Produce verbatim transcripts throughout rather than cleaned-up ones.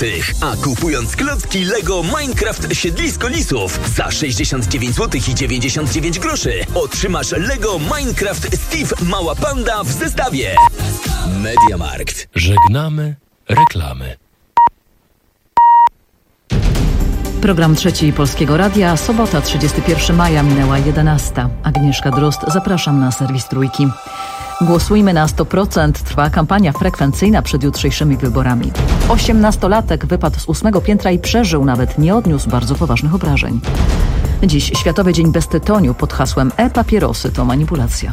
złotych. A kupując klocki Lego Minecraft Siedlisko Lisów za sześćdziesiąt dziewięć złotych i dziewięćdziesiąt dziewięć groszy otrzymasz Lego Minecraft Steve Mała Panda w zestawie. MediaMarkt. Żegnamy reklamy. Program Trzeci Polskiego Radia, sobota trzydziestego pierwszego maja, minęła jedenasta. Agnieszka Drozd, zapraszam na serwis Trójki. Głosujmy na sto procent. Trwa kampania frekwencyjna przed jutrzejszymi wyborami. Osiemnastolatek wypadł z ósmego piętra i przeżył, nawet nie odniósł bardzo poważnych obrażeń. Dziś Światowy Dzień Bez Tytoniu pod hasłem E-papierosy to manipulacja.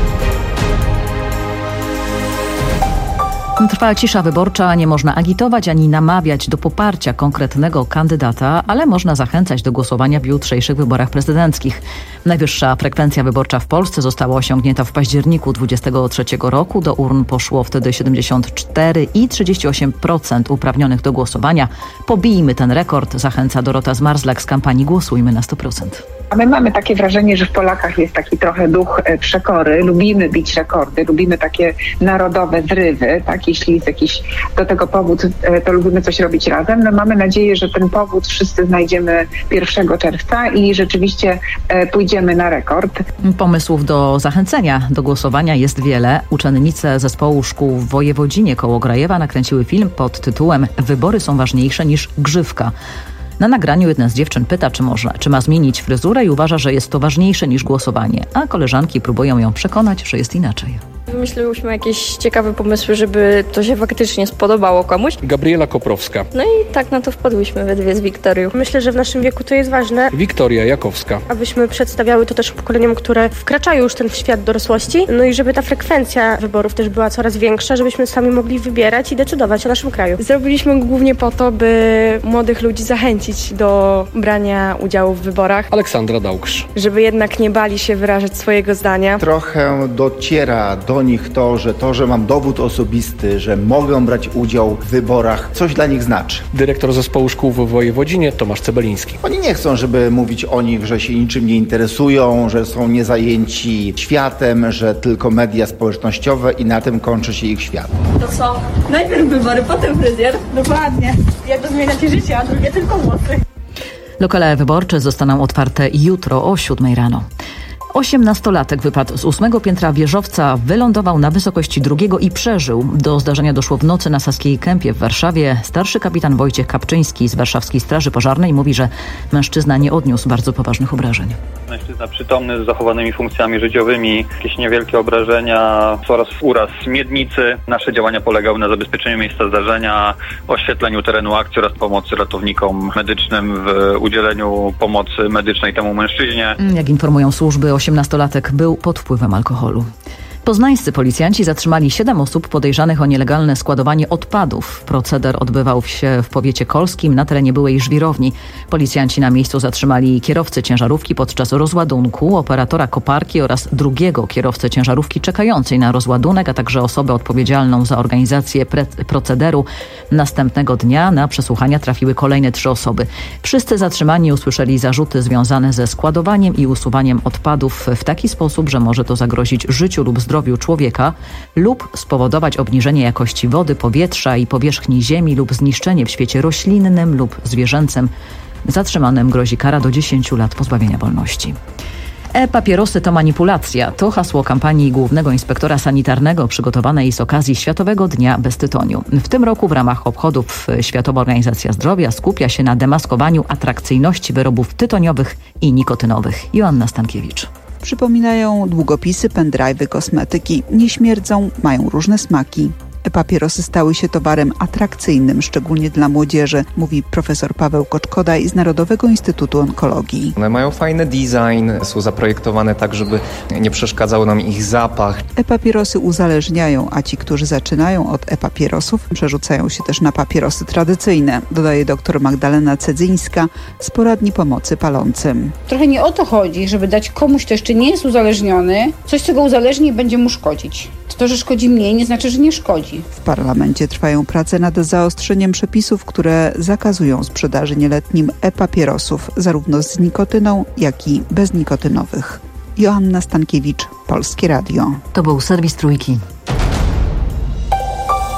Trwa cisza wyborcza, nie można agitować ani namawiać do poparcia konkretnego kandydata, ale można zachęcać do głosowania w jutrzejszych wyborach prezydenckich. Najwyższa frekwencja wyborcza w Polsce została osiągnięta w październiku dwudziestego trzeciego roku. Do urn poszło wtedy siedemdziesiąt cztery i trzydzieści osiem procent uprawnionych do głosowania. Pobijmy ten rekord, zachęca Dorota Zmarzlak z kampanii Głosujmy na sto procent. A my mamy takie wrażenie, że w Polakach jest taki trochę duch przekory. Lubimy bić rekordy, lubimy takie narodowe zrywy, tak? Jeśli jest jakiś do tego powód, to lubimy coś robić razem. No mamy nadzieję, że ten powód wszyscy znajdziemy pierwszego czerwca i rzeczywiście pójdziemy na rekord. Pomysłów do zachęcenia do głosowania jest wiele. Uczennice zespołu szkół w Wojewodzinie koło Grajewa nakręciły film pod tytułem Wybory są ważniejsze niż grzywka. Na nagraniu jedna z dziewczyn pyta, czy można, czy ma zmienić fryzurę i uważa, że jest to ważniejsze niż głosowanie, a koleżanki próbują ją przekonać, że jest inaczej. Wymyśliłyśmy jakieś ciekawe pomysły, żeby to się faktycznie spodobało komuś. Gabriela Koprowska. No i tak na to wpadłyśmy we dwie z Wiktorią. Myślę, że w naszym wieku to jest ważne. Wiktoria Jakowska. Abyśmy przedstawiały to też pokoleniom, które wkraczają już ten w świat dorosłości. No i żeby ta frekwencja wyborów też była coraz większa, żebyśmy sami mogli wybierać i decydować o naszym kraju. Zrobiliśmy głównie po to, by młodych ludzi zachęcić do brania udziału w wyborach. Aleksandra Dałksz. Żeby jednak nie bali się wyrażać swojego zdania. Trochę dociera do nich to, że to, że mam dowód osobisty, że mogę brać udział w wyborach, coś dla nich znaczy. Dyrektor zespołu szkół w Wojewodzinie Tomasz Cebeliński. Oni nie chcą, żeby mówić o nich, że się niczym nie interesują, że są niezajęci światem, że tylko media społecznościowe i na tym kończy się ich świat. To co? Najpierw wybory, potem fryzjer. Dokładnie. Jedno zmienia ci życie, a drugie tylko włosy. Lokale wyborcze zostaną otwarte jutro o siódmej rano. Osiemnastolatek wypadł z ósmego piętra wieżowca, wylądował na wysokości drugiego i przeżył. Do zdarzenia doszło w nocy na Saskiej Kępie w Warszawie. Starszy kapitan Wojciech Kapczyński z Warszawskiej Straży Pożarnej mówi, że mężczyzna nie odniósł bardzo poważnych obrażeń. Mężczyzna przytomny z zachowanymi funkcjami życiowymi, jakieś niewielkie obrażenia oraz uraz miednicy. Nasze działania polegały na zabezpieczeniu miejsca zdarzenia, oświetleniu terenu akcji oraz pomocy ratownikom medycznym w udzieleniu pomocy medycznej temu mężczyźnie. Jak informują służby, osiemnastolatek był pod wpływem alkoholu. Poznańscy policjanci zatrzymali siedem osób podejrzanych o nielegalne składowanie odpadów. Proceder odbywał się w powiecie kolskim na terenie byłej żwirowni. Policjanci na miejscu zatrzymali kierowcę ciężarówki podczas rozładunku, operatora koparki oraz drugiego kierowcę ciężarówki czekającej na rozładunek, a także osobę odpowiedzialną za organizację pre- procederu. Następnego dnia na przesłuchania trafiły kolejne trzy osoby. Wszyscy zatrzymani usłyszeli zarzuty związane ze składowaniem i usuwaniem odpadów w taki sposób, że może to zagrozić życiu lub zdrowiu człowieka lub spowodować obniżenie jakości wody, powietrza i powierzchni ziemi lub zniszczenie w świecie roślinnym lub zwierzęcym. Zatrzymanym grozi kara do dziesięciu lat pozbawienia wolności. E-papierosy to manipulacja. To hasło kampanii Głównego Inspektora Sanitarnego przygotowanej z okazji Światowego Dnia Bez Tytoniu. W tym roku w ramach obchodów Światowa Organizacja Zdrowia skupia się na demaskowaniu atrakcyjności wyrobów tytoniowych i nikotynowych. Joanna Stankiewicz. Przypominają długopisy, pendrive'y, kosmetyki. Nie śmierdzą, mają różne smaki. E-papierosy stały się towarem atrakcyjnym, szczególnie dla młodzieży, mówi profesor Paweł Koczkodaj z Narodowego Instytutu Onkologii. One mają fajny design, są zaprojektowane tak, żeby nie przeszkadzał nam ich zapach. E-papierosy uzależniają, a ci, którzy zaczynają od e-papierosów, przerzucają się też na papierosy tradycyjne, dodaje dr Magdalena Cedzyńska z poradni pomocy palącym. Trochę nie o to chodzi, żeby dać komuś, kto jeszcze nie jest uzależniony, coś, co go uzależni i będzie mu szkodzić. To, że szkodzi mniej, nie znaczy, że nie szkodzi. W parlamencie trwają prace nad zaostrzeniem przepisów, które zakazują sprzedaży nieletnim e-papierosów, zarówno z nikotyną, jak i beznikotynowych. Joanna Stankiewicz, Polskie Radio. To był serwis Trójki.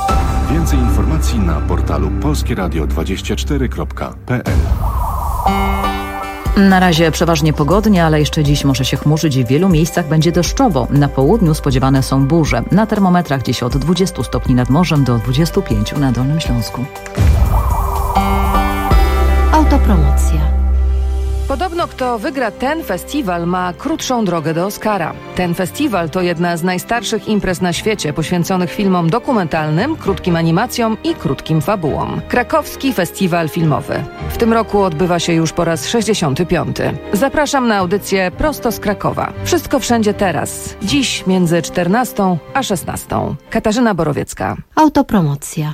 Więcej informacji na portalu polskie radio dwadzieścia cztery kropka p l. Na razie przeważnie pogodnie, ale jeszcze dziś może się chmurzyć i w wielu miejscach będzie deszczowo. Na południu spodziewane są burze. Na termometrach dziś od dwudziestu stopni nad morzem do dwudziestu pięciu na Dolnym Śląsku. Autopromocja. Podobno kto wygra ten festiwal, ma krótszą drogę do Oscara. Ten festiwal to jedna z najstarszych imprez na świecie poświęconych filmom dokumentalnym, krótkim animacjom i krótkim fabułom. Krakowski Festiwal Filmowy. W tym roku odbywa się już po raz sześćdziesiąty piąty. Zapraszam na audycję prosto z Krakowa. Wszystko wszędzie teraz. Dziś między czternastą a szesnastą. Katarzyna Borowiecka. Autopromocja.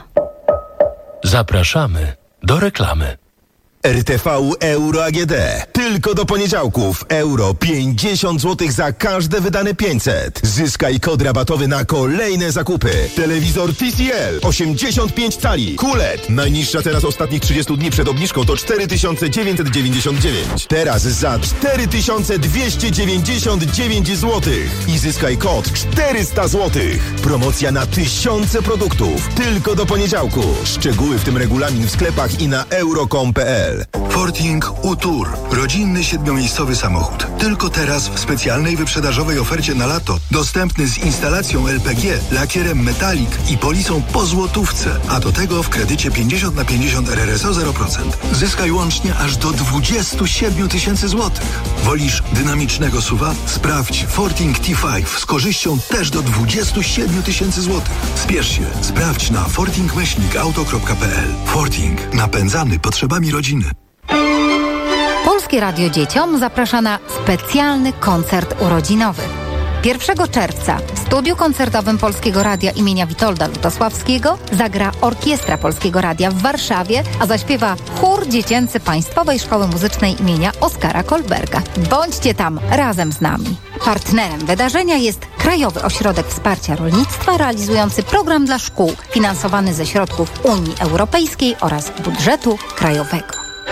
Zapraszamy do reklamy. R T V Euro A G D. Tylko do poniedziałków. Euro pięćdziesiąt złotych za każde wydane pięćset. Zyskaj kod rabatowy na kolejne zakupy. Telewizor T C L osiemdziesiąt pięć cali. Q L E D. Najniższa teraz ostatnich trzydziestu dni przed obniżką to cztery tysiące dziewięćset dziewięćdziesiąt dziewięć. Teraz za cztery tysiące dwieście dziewięćdziesiąt dziewięć złotych. I zyskaj kod czterysta złotych. Promocja na tysiące produktów. Tylko do poniedziałku. Szczegóły w tym regulamin w sklepach i na euro kropka com kropka p l. Forting U-Tour. Rodzinny siedmiomiejscowy samochód. Tylko teraz w specjalnej wyprzedażowej ofercie na lato. Dostępny z instalacją L P G, lakierem metalik i polisą po złotówce. A do tego w kredycie pięćdziesiąt na pięćdziesiąt R R S O zero procent. Zyskaj łącznie aż do dwudziestu siedmiu tysięcy złotych. Wolisz dynamicznego suwa? Sprawdź Forting T pięć z korzyścią też do dwudziestu siedmiu tysięcy złotych. Spiesz się. Sprawdź na forting myślnik auto kropka p l. Forting. Napędzany potrzebami rodziny. Polskie Radio Dzieciom zaprasza na specjalny koncert urodzinowy. pierwszego czerwca w studiu koncertowym Polskiego Radia imienia Witolda Lutosławskiego zagra Orkiestra Polskiego Radia w Warszawie, a zaśpiewa chór dziecięcy Państwowej Szkoły Muzycznej imienia Oskara Kolberga. Bądźcie tam razem z nami. Partnerem wydarzenia jest Krajowy Ośrodek Wsparcia Rolnictwa realizujący program dla szkół finansowany ze środków Unii Europejskiej oraz budżetu krajowego.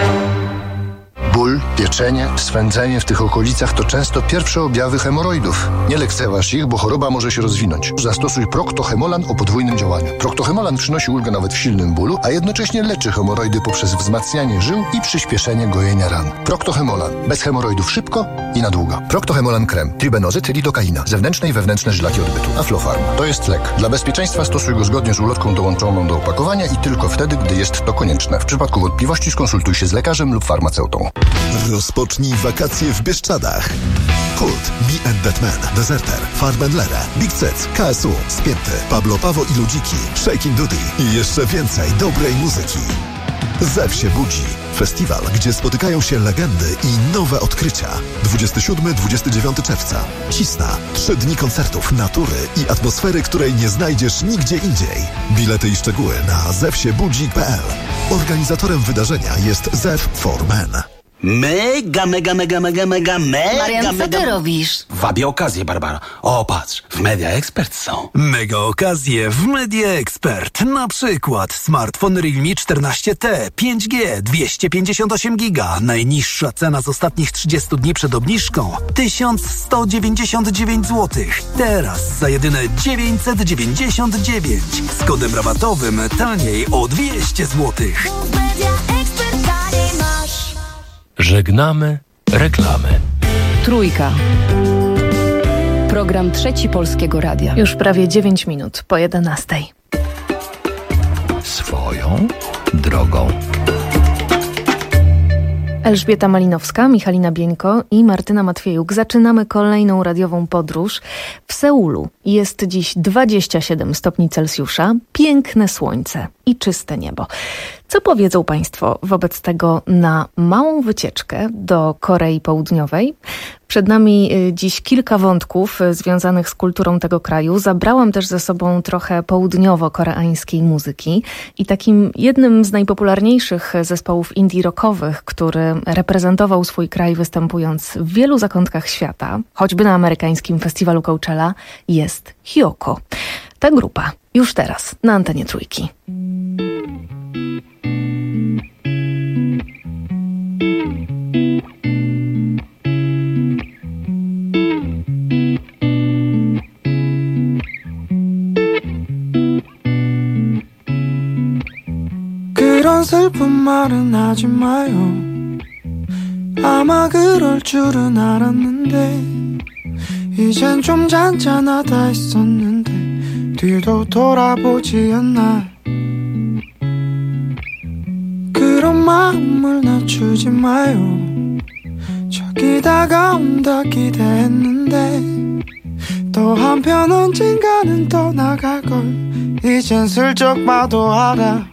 Ból, pieczenie, swędzenie w tych okolicach to często pierwsze objawy hemoroidów. Nie lekceważ ich, bo choroba może się rozwinąć. Zastosuj Procto-Hemolan o podwójnym działaniu. Procto-Hemolan przynosi ulgę nawet w silnym bólu, a jednocześnie leczy hemoroidy poprzez wzmacnianie żył i przyspieszenie gojenia ran. Procto-Hemolan. Bez hemoroidów szybko i na długo. Procto-Hemolan krem. Tribenozyt, lidokaina. Zewnętrzne i wewnętrzne żylaki odbytu. Aflofarm. To jest lek. Dla bezpieczeństwa stosuj go zgodnie z ulotką dołączoną do opakowania i tylko wtedy, gdy jest to konieczne. W przypadku wątpliwości skonsultuj się z lekarzem lub farmaceutą. Rozpocznij wakacje w Bieszczadach. Kult, Me and That Man, Deserter, Farbenlere, Big Cec, K S U, Spięty, Pablo Pawo i Ludziki, Shakin' Duty i jeszcze więcej dobrej muzyki. Zew się budzi. Festiwal, gdzie spotykają się legendy i nowe odkrycia. dwudziestego siódmego do dwudziestego dziewiątego czerwca. Cisna. Trzy dni koncertów, natury i atmosfery, której nie znajdziesz nigdzie indziej. Bilety i szczegóły na zew się budzi kropka p l. Organizatorem wydarzenia jest Zew for Men. Mega, mega, mega, mega, mega, mega, Marian, co mega... ty robisz? Wabię okazję, Barbara. O, patrz, w Media Expert są. Mega okazje w Media Expert. Na przykład smartfon Realme czternaście T, pięć G, dwieście pięćdziesiąt osiem giga. Najniższa cena z ostatnich trzydziestu dni przed obniżką tysiąc sto dziewięćdziesiąt dziewięć złotych. Teraz za jedyne dziewięćset dziewięćdziesiąt dziewięć. Z kodem rabatowym taniej o dwieście złotych. Żegnamy reklamy. Trójka. Program Trzeci Polskiego Radia. Już prawie dziewięć minut po jedenastej. Swoją drogą. Elżbieta Malinowska, Michalina Bieńko i Martyna Matwiejuk. Zaczynamy kolejną radiową podróż. W Seulu jest dziś dwadzieścia siedem stopni Celsjusza, piękne słońce i czyste niebo. Co powiedzą Państwo wobec tego na małą wycieczkę do Korei Południowej? Przed nami dziś kilka wątków związanych z kulturą tego kraju. Zabrałam też ze sobą trochę południowo-koreańskiej muzyki i takim jednym z najpopularniejszych zespołów indie rockowych, który reprezentował swój kraj występując w wielu zakątkach świata, choćby na amerykańskim festiwalu Coachella, jest Hyoko. Ta grupa już teraz na antenie Trójki. 슬픈 말은 하지 마요. 아마 그럴 줄은 알았는데 이젠 좀 잔잔하다 했었는데 뒤도 돌아보지 않나. 그런 마음을 낮추지 마요. 저기 다가온다 기대했는데 또 한편 언젠가는 떠나갈걸 이젠 슬쩍 봐도 알아.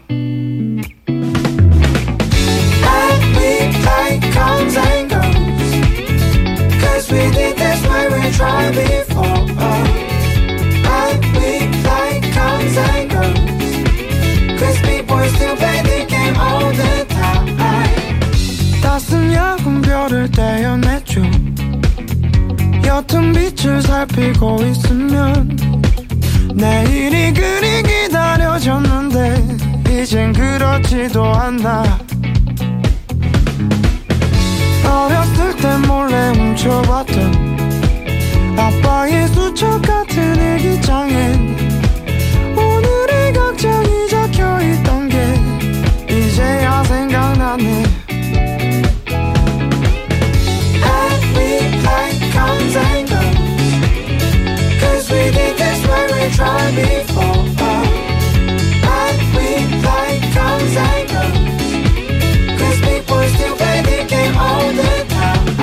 Like comes and goes, cause we did this way we tried before. Like we like comes and goes, cause people still play the game all the time. 따스한 야간 별을 떼어내죠. 옅은 빛을 살피고 있으면 내일이 그리 기다려졌는데 이젠 그렇지도 않아. 어렸을 때 몰래 훔쳐봤던 아빠의 수첩 같은 일기장엔 오늘의 걱정이 적혀있던 게 이제야 생각나네. And we like comes and goes, cause we did this way we tried before. And we like comes and goes, cause people still play the game all the time.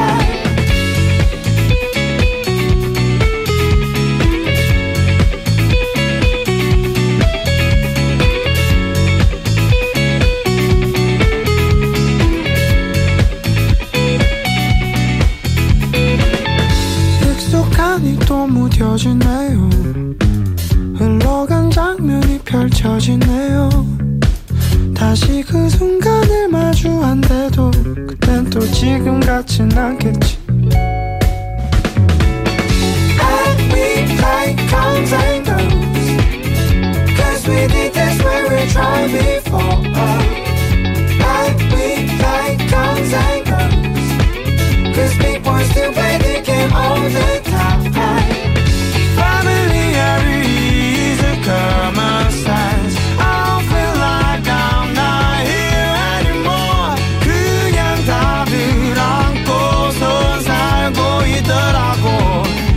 익숙하니 또 무뎌지네요. 흘러간 장면이 펼쳐지네요. 다시 그 순간을 마주한데도 그땐 또 지금 같진 않겠지. And we like comes and goes, cause we did this way we tried before. And we like comes and goes, cause people still play the game all the time. Familiarity is a common sense. I don't feel like I'm not here anymore. 그냥 답을 안고선 살고 있더라고.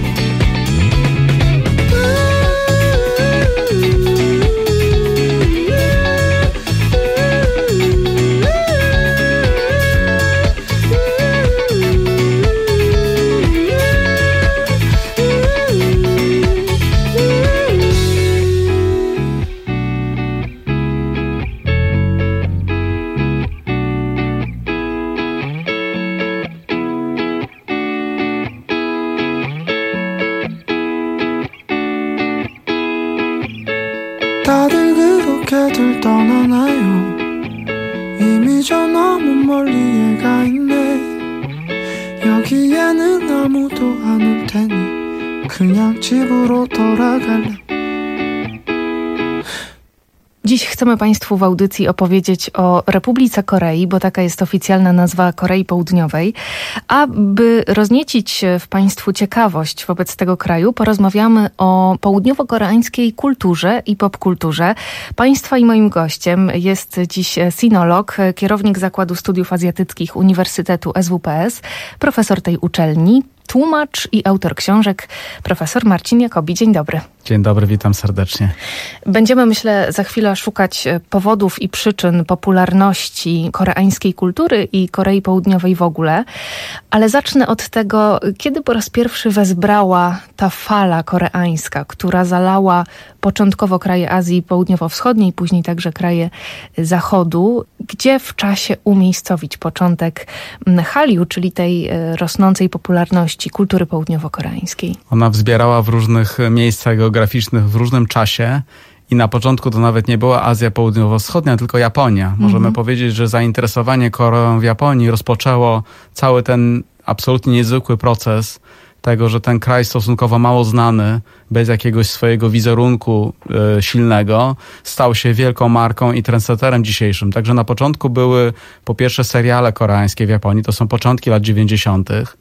다들 그렇게들 떠나나요? 이미 저 너무 멀리에 가 있네. 여기에는 아무도 안 올 테니 그냥 집으로 돌아갈래. Dziś chcemy Państwu w audycji opowiedzieć o Republice Korei, bo taka jest oficjalna nazwa Korei Południowej. A by rozniecić w Państwu ciekawość wobec tego kraju, porozmawiamy o południowo-koreańskiej kulturze i popkulturze. Państwa i moim gościem jest dziś sinolog, kierownik Zakładu Studiów Azjatyckich Uniwersytetu S W P S, profesor tej uczelni, tłumacz i autor książek, profesor Marcin Jacobi. Dzień dobry. Dzień dobry, witam serdecznie. Będziemy, myślę, za chwilę szukać powodów i przyczyn popularności koreańskiej kultury i Korei Południowej w ogóle, ale zacznę od tego, kiedy po raz pierwszy wezbrała ta fala koreańska, która zalała początkowo kraje Azji Południowo-Wschodniej, później także kraje Zachodu. Gdzie w czasie umiejscowić początek Hallyu, czyli tej rosnącej popularności kultury południowo-koreańskiej? Ona wzbierała w różnych miejscach geograficznych, w różnym czasie i na początku to nawet nie była Azja Południowo-Wschodnia, tylko Japonia. Możemy mm-hmm. powiedzieć, że zainteresowanie Koreą w Japonii rozpoczęło cały ten absolutnie niezwykły proces tego, że ten kraj stosunkowo mało znany, bez jakiegoś swojego wizerunku y, silnego, stał się wielką marką i trendsetterem dzisiejszym. Także na początku były po pierwsze seriale koreańskie w Japonii, to są początki lat dziewięćdziesiątych.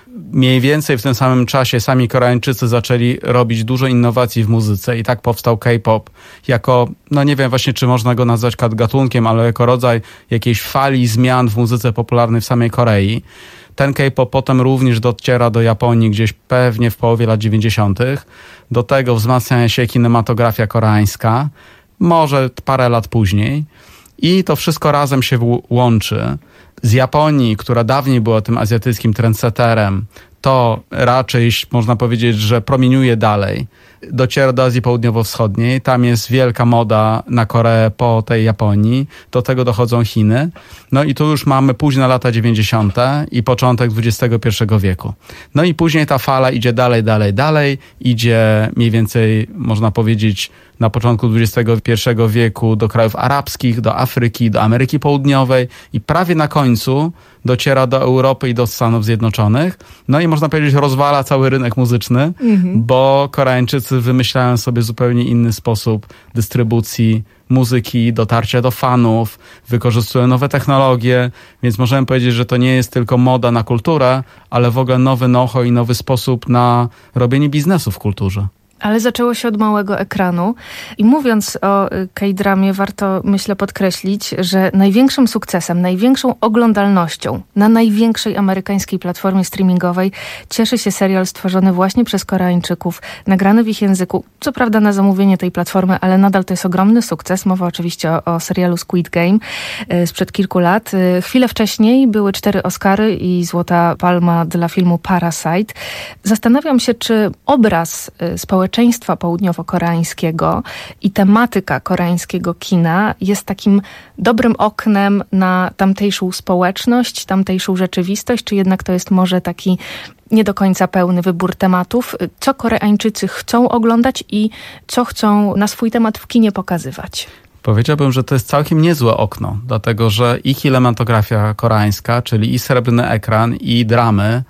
Mniej więcej w tym samym czasie sami Koreańczycy zaczęli robić dużo innowacji w muzyce i tak powstał K-pop jako, no nie wiem właśnie, czy można go nazwać gatunkiem, ale jako rodzaj jakiejś fali zmian w muzyce popularnej w samej Korei. Ten K-pop potem również dociera do Japonii gdzieś pewnie w połowie lat dziewięćdziesiątych. Do tego wzmacnia się kinematografia koreańska, może parę lat później. I to wszystko razem się w- łączy. Z Japonii, która dawniej była tym azjatyckim trendsetterem, to raczej można powiedzieć, że promieniuje dalej. Dociera do Azji Południowo-Wschodniej. Tam jest wielka moda na Koreę po tej Japonii. Do tego dochodzą Chiny. No i tu już mamy późne lata dziewięćdziesiąte i początek dwudziestego pierwszego wieku. No i później ta fala idzie dalej, dalej, dalej. Idzie mniej więcej, można powiedzieć, na początku dwudziestego pierwszego wieku do krajów arabskich, do Afryki, do Ameryki Południowej i prawie na końcu dociera do Europy i do Stanów Zjednoczonych. No i można powiedzieć, rozwala cały rynek muzyczny, mhm. bo Koreańczycy wymyślają sobie zupełnie inny sposób dystrybucji muzyki, dotarcia do fanów, wykorzystują nowe technologie, więc możemy powiedzieć, że to nie jest tylko moda na kulturę, ale w ogóle nowy know-how i nowy sposób na robienie biznesu w kulturze. Ale zaczęło się od małego ekranu i mówiąc o K-dramie warto, myślę, podkreślić, że największym sukcesem, największą oglądalnością na największej amerykańskiej platformie streamingowej cieszy się serial stworzony właśnie przez Koreańczyków, nagrany w ich języku, co prawda na zamówienie tej platformy, ale nadal to jest ogromny sukces. Mowa oczywiście o, o serialu Squid Game sprzed kilku lat. Chwilę wcześniej były cztery Oscary i Złota Palma dla filmu Parasite. Zastanawiam się, czy obraz społeczny społeczeństwa południowo-koreańskiego i tematyka koreańskiego kina jest takim dobrym oknem na tamtejszą społeczność, tamtejszą rzeczywistość, czy jednak to jest może taki nie do końca pełny wybór tematów? Co Koreańczycy chcą oglądać i co chcą na swój temat w kinie pokazywać? Powiedziałbym, że to jest całkiem niezłe okno, dlatego że i kinematografia koreańska, czyli i srebrny ekran, i dramy,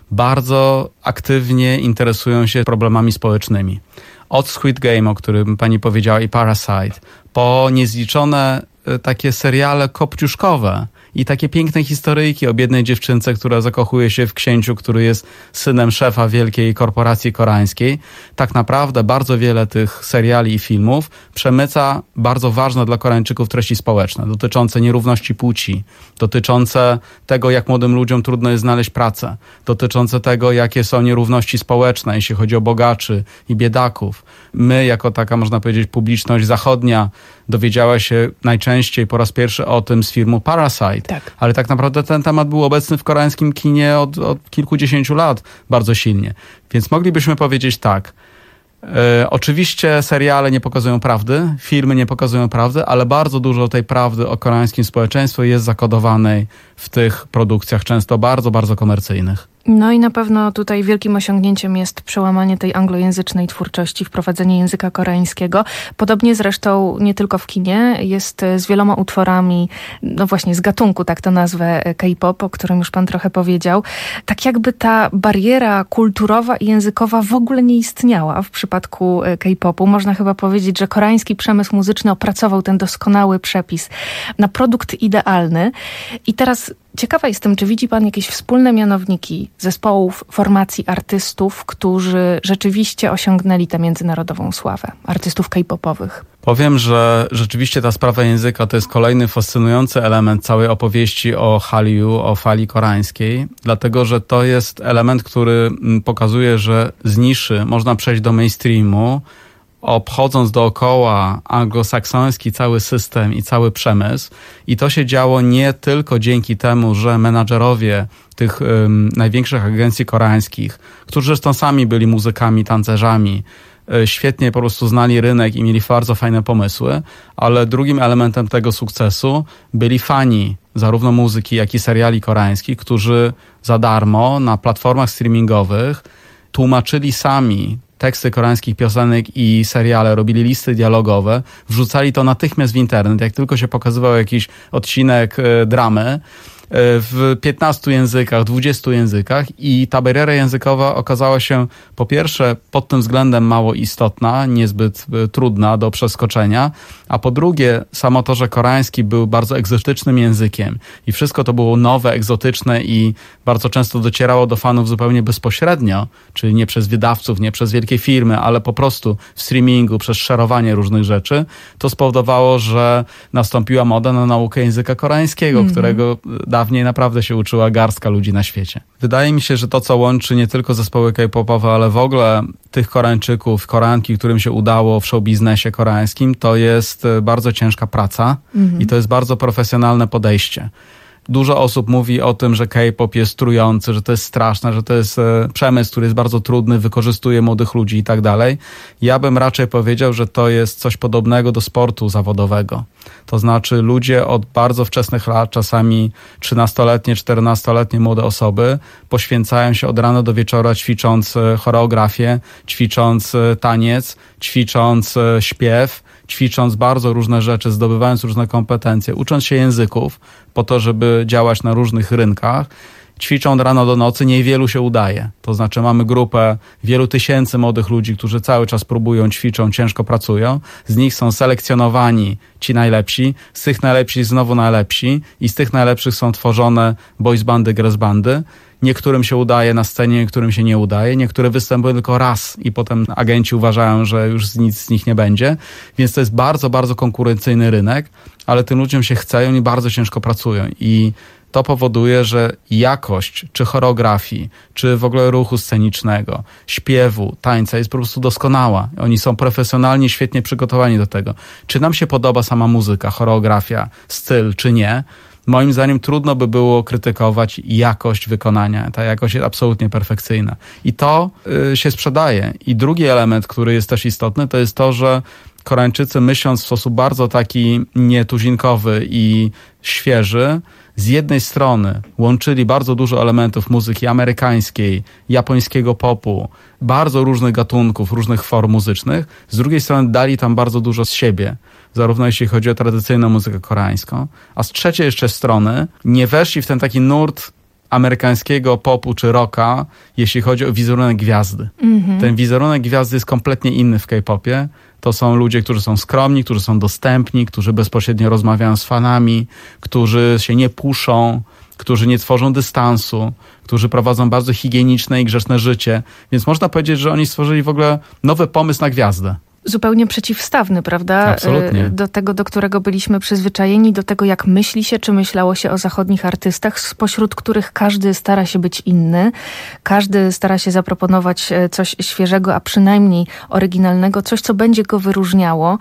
bardzo aktywnie interesują się problemami społecznymi. Od Squid Game, o którym pani powiedziała, i Parasite, po niezliczone takie seriale kopciuszkowe i takie piękne historyjki o biednej dziewczynce, która zakochuje się w księciu, który jest synem szefa wielkiej korporacji koreańskiej. Tak naprawdę bardzo wiele tych seriali i filmów przemyca bardzo ważne dla Koreańczyków treści społeczne, dotyczące nierówności płci, dotyczące tego, jak młodym ludziom trudno jest znaleźć pracę, dotyczące tego, jakie są nierówności społeczne, jeśli chodzi o bogaczy i biedaków. My, jako taka, można powiedzieć, publiczność zachodnia, dowiedziała się najczęściej po raz pierwszy o tym z filmu Parasite. Tak. Ale tak naprawdę ten temat był obecny w koreańskim kinie od, od kilkudziesięciu lat bardzo silnie. Więc moglibyśmy powiedzieć tak. E, oczywiście seriale nie pokazują prawdy, filmy nie pokazują prawdy, ale bardzo dużo tej prawdy o koreańskim społeczeństwie jest zakodowanej w tych produkcjach, często bardzo, bardzo komercyjnych. No i na pewno tutaj wielkim osiągnięciem jest przełamanie tej anglojęzycznej twórczości, wprowadzenie języka koreańskiego. Podobnie zresztą nie tylko w kinie, jest z wieloma utworami, no właśnie z gatunku, tak to nazwę, K-pop, o którym już pan trochę powiedział. Tak jakby ta bariera kulturowa i językowa w ogóle nie istniała w przypadku K-popu. Można chyba powiedzieć, że koreański przemysł muzyczny opracował ten doskonały przepis na produkt idealny. I teraz ciekawa jestem, czy widzi pan jakieś wspólne mianowniki zespołów, formacji artystów, którzy rzeczywiście osiągnęli tę międzynarodową sławę, artystów K-popowych? Powiem, że rzeczywiście ta sprawa języka to jest kolejny fascynujący element całej opowieści o Hallyu, o fali koreańskiej, dlatego że to jest element, który pokazuje, że z niszy można przejść do mainstreamu, obchodząc dookoła anglosaksoński cały system i cały przemysł. I to się działo nie tylko dzięki temu, że menadżerowie tych um, największych agencji koreańskich, którzy zresztą sami byli muzykami, tancerzami, y, świetnie po prostu znali rynek i mieli bardzo fajne pomysły, ale drugim elementem tego sukcesu byli fani zarówno muzyki, jak i seriali koreańskich, którzy za darmo na platformach streamingowych tłumaczyli sami teksty koreańskich piosenek i seriale, robili listy dialogowe, wrzucali to natychmiast w internet. Jak tylko się pokazywał jakiś odcinek y, dramy, w piętnastu językach, dwudziestu językach i ta bariera językowa okazała się po pierwsze pod tym względem mało istotna, niezbyt trudna do przeskoczenia, a po drugie samo to, że koreański był bardzo egzotycznym językiem i wszystko to było nowe, egzotyczne i bardzo często docierało do fanów zupełnie bezpośrednio, czyli nie przez wydawców, nie przez wielkie firmy, ale po prostu w streamingu, przez szerowanie różnych rzeczy, to spowodowało, że nastąpiła moda na naukę języka koreańskiego, mm. którego dawniej naprawdę się uczyła garstka ludzi na świecie. Wydaje mi się, że to, co łączy nie tylko zespoły K-popowe, ale w ogóle tych Koreańczyków, Koreanki, którym się udało w showbiznesie koreańskim, to jest bardzo ciężka praca mm. i to jest bardzo profesjonalne podejście. Dużo osób mówi o tym, że K-pop jest trujący, że to jest straszne, że to jest e, przemysł, który jest bardzo trudny, wykorzystuje młodych ludzi i tak dalej. Ja bym raczej powiedział, że to jest coś podobnego do sportu zawodowego. To znaczy ludzie od bardzo wczesnych lat, czasami trzynastoletnie, czternastoletnie młode osoby poświęcają się od rana do wieczora ćwicząc choreografię, ćwicząc taniec, ćwicząc śpiew, ćwicząc bardzo różne rzeczy, zdobywając różne kompetencje, ucząc się języków po to, żeby działać na różnych rynkach. Ćwiczą od rana do nocy, niewielu się udaje. To znaczy mamy grupę wielu tysięcy młodych ludzi, którzy cały czas próbują, ćwiczą, ciężko pracują. Z nich są selekcjonowani ci najlepsi, z tych najlepsi znowu najlepsi i z tych najlepszych są tworzone boys bandy, girls bandy. Niektórym się udaje na scenie, niektórym się nie udaje. Niektóre występują tylko raz i potem agenci uważają, że już nic z nich nie będzie. Więc to jest bardzo, bardzo konkurencyjny rynek, ale tym ludziom się chce i oni bardzo ciężko pracują. I to powoduje, że jakość czy choreografii, czy w ogóle ruchu scenicznego, śpiewu, tańca jest po prostu doskonała. Oni są profesjonalnie, świetnie przygotowani do tego. Czy nam się podoba sama muzyka, choreografia, styl, czy nie? Moim zdaniem trudno by było krytykować jakość wykonania. Ta jakość jest absolutnie perfekcyjna. I to y, się sprzedaje. I drugi element, który jest też istotny, to jest to, że Koreańczycy, myśląc w sposób bardzo taki nietuzinkowy i świeży, z jednej strony łączyli bardzo dużo elementów muzyki amerykańskiej, japońskiego popu, bardzo różnych gatunków, różnych form muzycznych. Z drugiej strony dali tam bardzo dużo z siebie, zarówno jeśli chodzi o tradycyjną muzykę koreańską, a z trzeciej jeszcze strony nie weszli w ten taki nurt amerykańskiego popu czy rocka, jeśli chodzi o wizerunek gwiazdy. Mm-hmm. Ten wizerunek gwiazdy jest kompletnie inny w K-popie. To są ludzie, którzy są skromni, którzy są dostępni, którzy bezpośrednio rozmawiają z fanami, którzy się nie puszą, którzy nie tworzą dystansu, którzy prowadzą bardzo higieniczne i grzeczne życie. Więc można powiedzieć, że oni stworzyli w ogóle nowy pomysł na gwiazdę. Zupełnie przeciwstawny, prawda? Absolutnie. Do tego, do którego byliśmy przyzwyczajeni, do tego, jak myśli się, czy myślało się o zachodnich artystach, spośród których każdy stara się być inny, każdy stara się zaproponować coś świeżego, a przynajmniej oryginalnego, coś, co będzie go wyróżniało.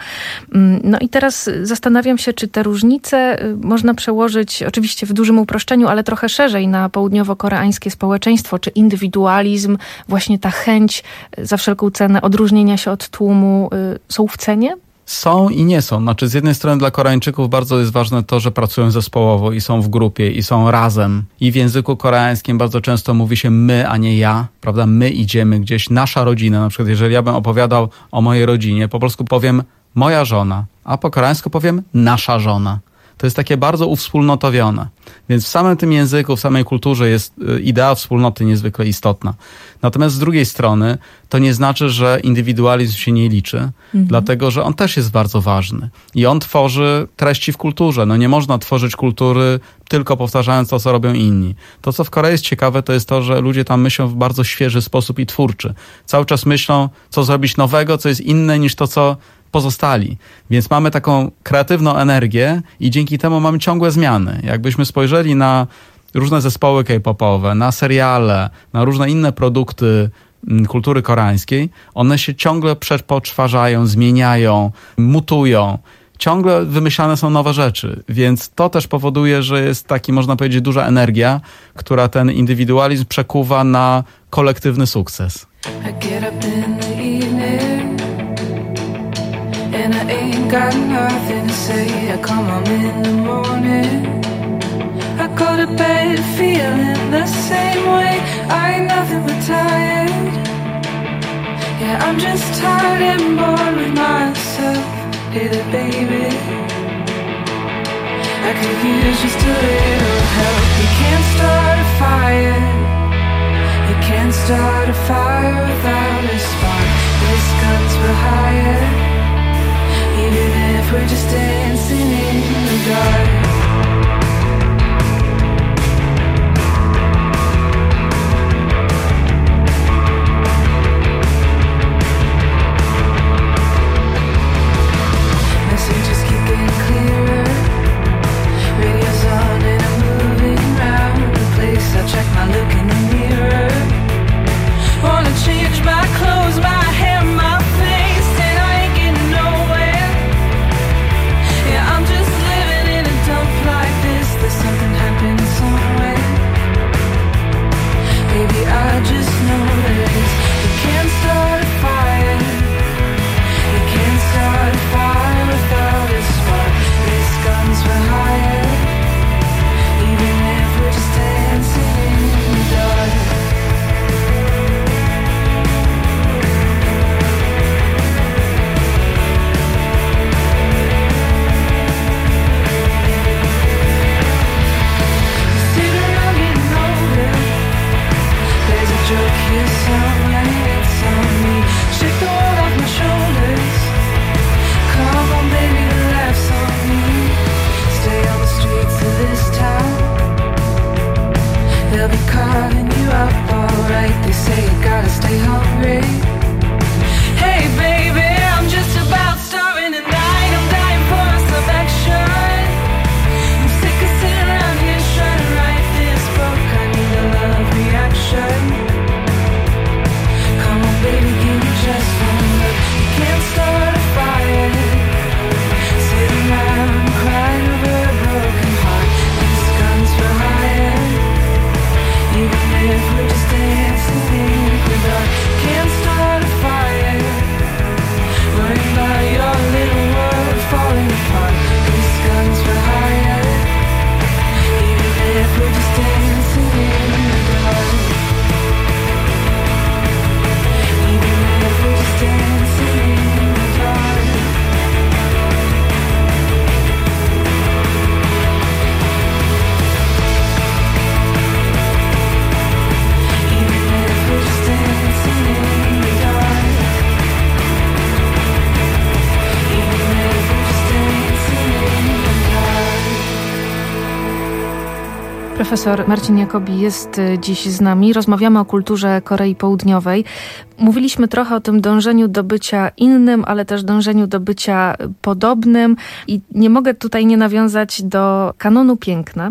No i teraz zastanawiam się, czy te różnice można przełożyć, oczywiście w dużym uproszczeniu, ale trochę szerzej na południowo-koreańskie społeczeństwo, czy indywidualizm, właśnie ta chęć za wszelką cenę odróżnienia się od tłumu, są w cenie? Są i nie są. Znaczy z jednej strony dla Koreańczyków bardzo jest ważne to, że pracują zespołowo i są w grupie i są razem. I w języku koreańskim bardzo często mówi się my, a nie ja, prawda? My idziemy gdzieś, nasza rodzina. Na przykład jeżeli ja bym opowiadał o mojej rodzinie, po polsku powiem moja żona, a po koreańsku powiem nasza żona. To jest takie bardzo uwspólnotowione. Więc w samym tym języku, w samej kulturze jest idea wspólnoty niezwykle istotna. Natomiast z drugiej strony to nie znaczy, że indywidualizm się nie liczy, mhm. dlatego że on też jest bardzo ważny. I on tworzy treści w kulturze. No nie można tworzyć kultury tylko powtarzając to, co robią inni. To, co w Korei jest ciekawe, to jest to, że ludzie tam myślą w bardzo świeży sposób i twórczy. Cały czas myślą, co zrobić nowego, co jest inne niż to, co pozostali. Więc mamy taką kreatywną energię i dzięki temu mamy ciągłe zmiany. Jakbyśmy spojrzeli na różne zespoły K-popowe, na seriale, na różne inne produkty kultury koreańskiej, one się ciągle przepoczwarzają, zmieniają, mutują. Ciągle wymyślane są nowe rzeczy, więc to też powoduje, że jest taki, można powiedzieć, duża energia, która ten indywidualizm przekuwa na kolektywny sukces. And I ain't got nothing to say. I come home in the morning, I go to bed feeling the same way. I ain't nothing but tired. Yeah, I'm just tired and bored with myself. Hey there, baby, I could use just a little help. Can't start a fire without a spark. These guns for hire, even if we're just dancing in the dark. Messages keep getting clearer. Radio's on and I'm moving round the place. I check my look in the mirror. Wanna change my clothes, my hair, my face, and I ain't getting nowhere. Yeah, I'm just living in a dump like this. There's something happening somewhere. Baby, I just know this. You can't start a fire. You can't start a fire without a spark. This gun's for hire, even if we're just dancing in the dark. Sit around getting older. There's a joke here somewhere, it's on me. Shake the world off my shoulders. Come on, baby, the laughs on me. Stay on the streets of this town. They'll be calling you up, alright. They say you gotta stay hungry. Hey, baby, I'm just about starving tonight. I'm dying for some action. I'm sick of sitting around here trying to write this book. I need a love reaction. Come on, baby, give me just one look. You can't start a fire. Sitting around crying over a broken heart. These guns for hire, even if we're just dancing in the dark. Can't start a fire. Worrying about your little world falling apart. These guns for hire, even if we're just dancing in the dark. Even if we're just dancing in the dark. Even if we're just dancing in the dark. Even if we're just dancing in the dark. Profesor Marcin Jacobi jest dziś z nami. Rozmawiamy o kulturze Korei Południowej. Mówiliśmy trochę o tym dążeniu do bycia innym, ale też dążeniu do bycia podobnym. I nie mogę tutaj nie nawiązać do kanonu piękna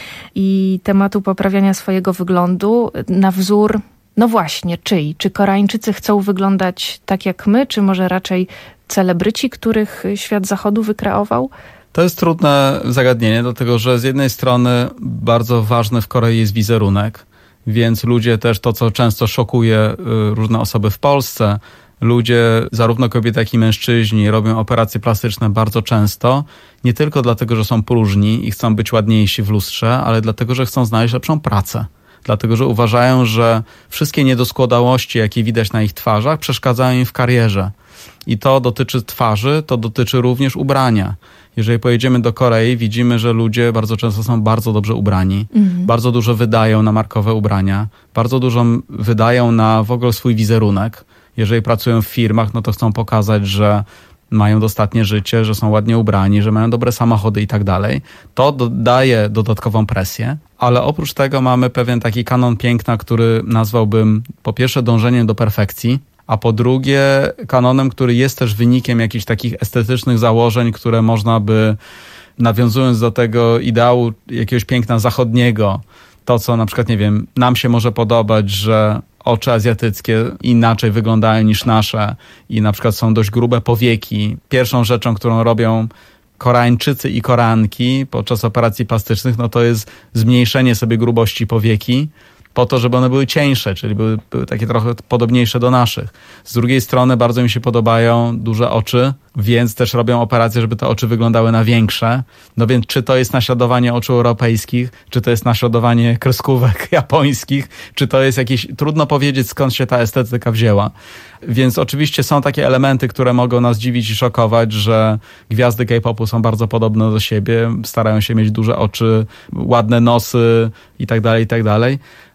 i tematu poprawiania swojego wyglądu na wzór, no właśnie, czyj? Czy Koreańczycy chcą wyglądać tak jak my, czy może raczej celebryci, których świat zachodu wykreował? To jest trudne zagadnienie, dlatego że z jednej strony bardzo ważny w Korei jest wizerunek, więc ludzie też to, co często szokuje różne osoby w Polsce, ludzie, zarówno kobiety, jak i mężczyźni, robią operacje plastyczne bardzo często, nie tylko dlatego, że są próżni i chcą być ładniejsi w lustrze, ale dlatego, że chcą znaleźć lepszą pracę. Dlatego, że uważają, że wszystkie niedoskonałości, jakie widać na ich twarzach, przeszkadzają im w karierze. I to dotyczy twarzy, to dotyczy również ubrania. Jeżeli pojedziemy do Korei, widzimy, że ludzie bardzo często są bardzo dobrze ubrani, mhm. bardzo dużo wydają na markowe ubrania, bardzo dużo wydają na w ogóle swój wizerunek. Jeżeli pracują w firmach, no to chcą pokazać, że mają dostatnie życie, że są ładnie ubrani, że mają dobre samochody i tak dalej. To daje dodatkową presję, ale oprócz tego mamy pewien taki kanon piękna, który nazwałbym po pierwsze dążeniem do perfekcji, a po drugie kanonem, który jest też wynikiem jakichś takich estetycznych założeń, które można by, nawiązując do tego ideału jakiegoś piękna zachodniego, to co na przykład, nie wiem, nam się może podobać, że oczy azjatyckie inaczej wyglądają niż nasze i na przykład są dość grube powieki. Pierwszą rzeczą, którą robią Koreańczycy i Koreanki podczas operacji plastycznych, no to jest zmniejszenie sobie grubości powieki po to, żeby one były cieńsze, czyli były, były takie trochę podobniejsze do naszych. Z drugiej strony bardzo mi się podobają duże oczy, więc też robią operacje, żeby te oczy wyglądały na większe. No więc czy to jest naśladowanie oczu europejskich, czy to jest naśladowanie kreskówek japońskich, czy to jest jakieś... Trudno powiedzieć, skąd się ta estetyka wzięła. Więc oczywiście są takie elementy, które mogą nas dziwić i szokować, że gwiazdy K-popu są bardzo podobne do siebie, starają się mieć duże oczy, ładne nosy i tak dalej, i tak dalej.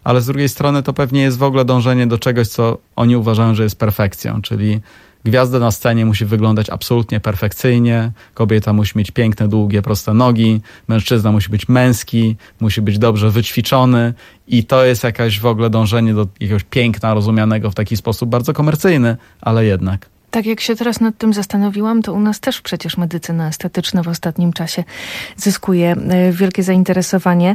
ale z drugiej strony to pewnie jest w ogóle dążenie do czegoś, co oni uważają, że jest perfekcją, czyli gwiazda na scenie musi wyglądać absolutnie perfekcyjnie, kobieta musi mieć piękne, długie, proste nogi, mężczyzna musi być męski, musi być dobrze wyćwiczony i to jest jakaś w ogóle dążenie do jakiegoś piękna rozumianego w taki sposób bardzo komercyjny, ale jednak. Tak jak się teraz nad tym zastanowiłam, to u nas też przecież medycyna estetyczna w ostatnim czasie zyskuje wielkie zainteresowanie.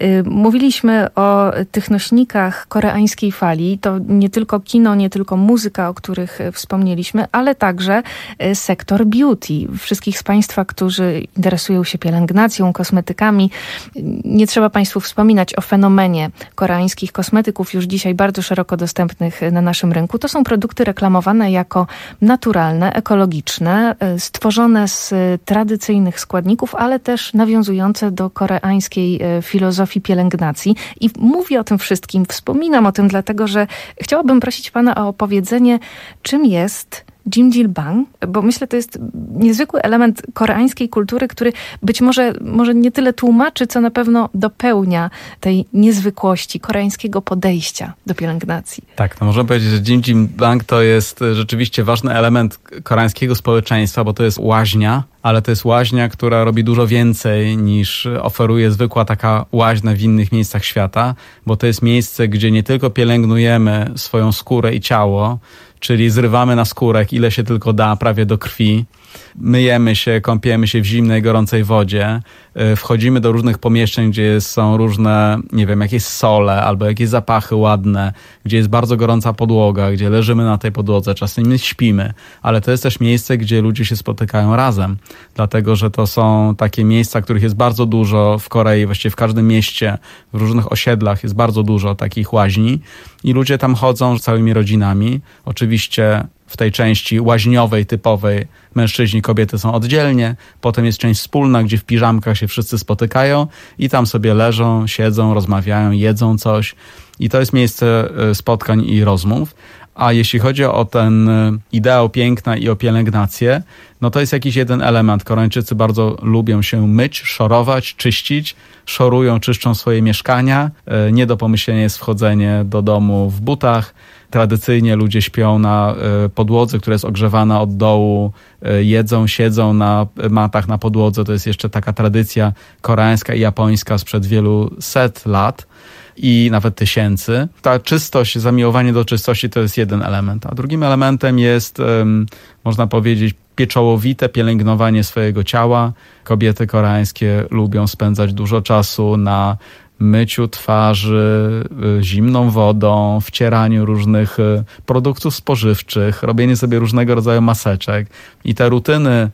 Mówiliśmy o tych nośnikach koreańskiej fali. To nie tylko kino, nie tylko muzyka, o których wspomnieliśmy, ale także sektor beauty. Wszystkich z Państwa, którzy interesują się pielęgnacją, kosmetykami, nie trzeba Państwu wspominać o fenomenie koreańskich kosmetyków, już dzisiaj bardzo szeroko dostępnych na naszym rynku. To są produkty reklamowane jako naturalne, ekologiczne, stworzone z tradycyjnych składników, ale też nawiązujące do koreańskiej filozofii pielęgnacji. I mówię o tym wszystkim, wspominam o tym, dlatego że chciałabym prosić Pana o opowiedzenie, czym jest jjimjilbang, bo myślę, to jest niezwykły element koreańskiej kultury, który być może, może nie tyle tłumaczy, co na pewno dopełnia tej niezwykłości koreańskiego podejścia do pielęgnacji. Tak, no możemy powiedzieć, że jjimjilbang to jest rzeczywiście ważny element koreańskiego społeczeństwa, bo to jest łaźnia, ale to jest łaźnia, która robi dużo więcej niż oferuje zwykła taka łaźnia w innych miejscach świata, bo to jest miejsce, gdzie nie tylko pielęgnujemy swoją skórę i ciało, czyli zrywamy naskórek ile się tylko da, prawie do krwi, myjemy się, kąpiemy się w zimnej, gorącej wodzie, wchodzimy do różnych pomieszczeń, gdzie są różne, nie wiem, jakieś sole albo jakieś zapachy ładne, gdzie jest bardzo gorąca podłoga, gdzie leżymy na tej podłodze, czasem śpimy, ale to jest też miejsce, gdzie ludzie się spotykają razem, dlatego że to są takie miejsca, których jest bardzo dużo w Korei, właściwie w każdym mieście, w różnych osiedlach jest bardzo dużo takich łaźni i ludzie tam chodzą z całymi rodzinami. Oczywiście w tej części łaźniowej, typowej mężczyźni, kobiety są oddzielnie, potem jest część wspólna, gdzie w piżamkach się wszyscy spotykają i tam sobie leżą, siedzą, rozmawiają, jedzą coś i to jest miejsce spotkań i rozmów. A jeśli chodzi o ten ideał piękna i o pielęgnację, no to jest jakiś jeden element. Koreańczycy bardzo lubią się myć, szorować, czyścić. Szorują, czyszczą swoje mieszkania. Nie do pomyślenia jest wchodzenie do domu w butach. Tradycyjnie ludzie śpią na podłodze, która jest ogrzewana od dołu, jedzą, siedzą na matach na podłodze. To jest jeszcze taka tradycja koreańska i japońska sprzed wielu set lat i nawet tysięcy. Ta czystość, zamiłowanie do czystości to jest jeden element. A drugim elementem jest, um, można powiedzieć, pieczołowite pielęgnowanie swojego ciała. Kobiety koreańskie lubią spędzać dużo czasu na myciu twarzy zimną wodą, wcieraniu różnych produktów spożywczych, robienie sobie różnego rodzaju maseczek. I te rutyny,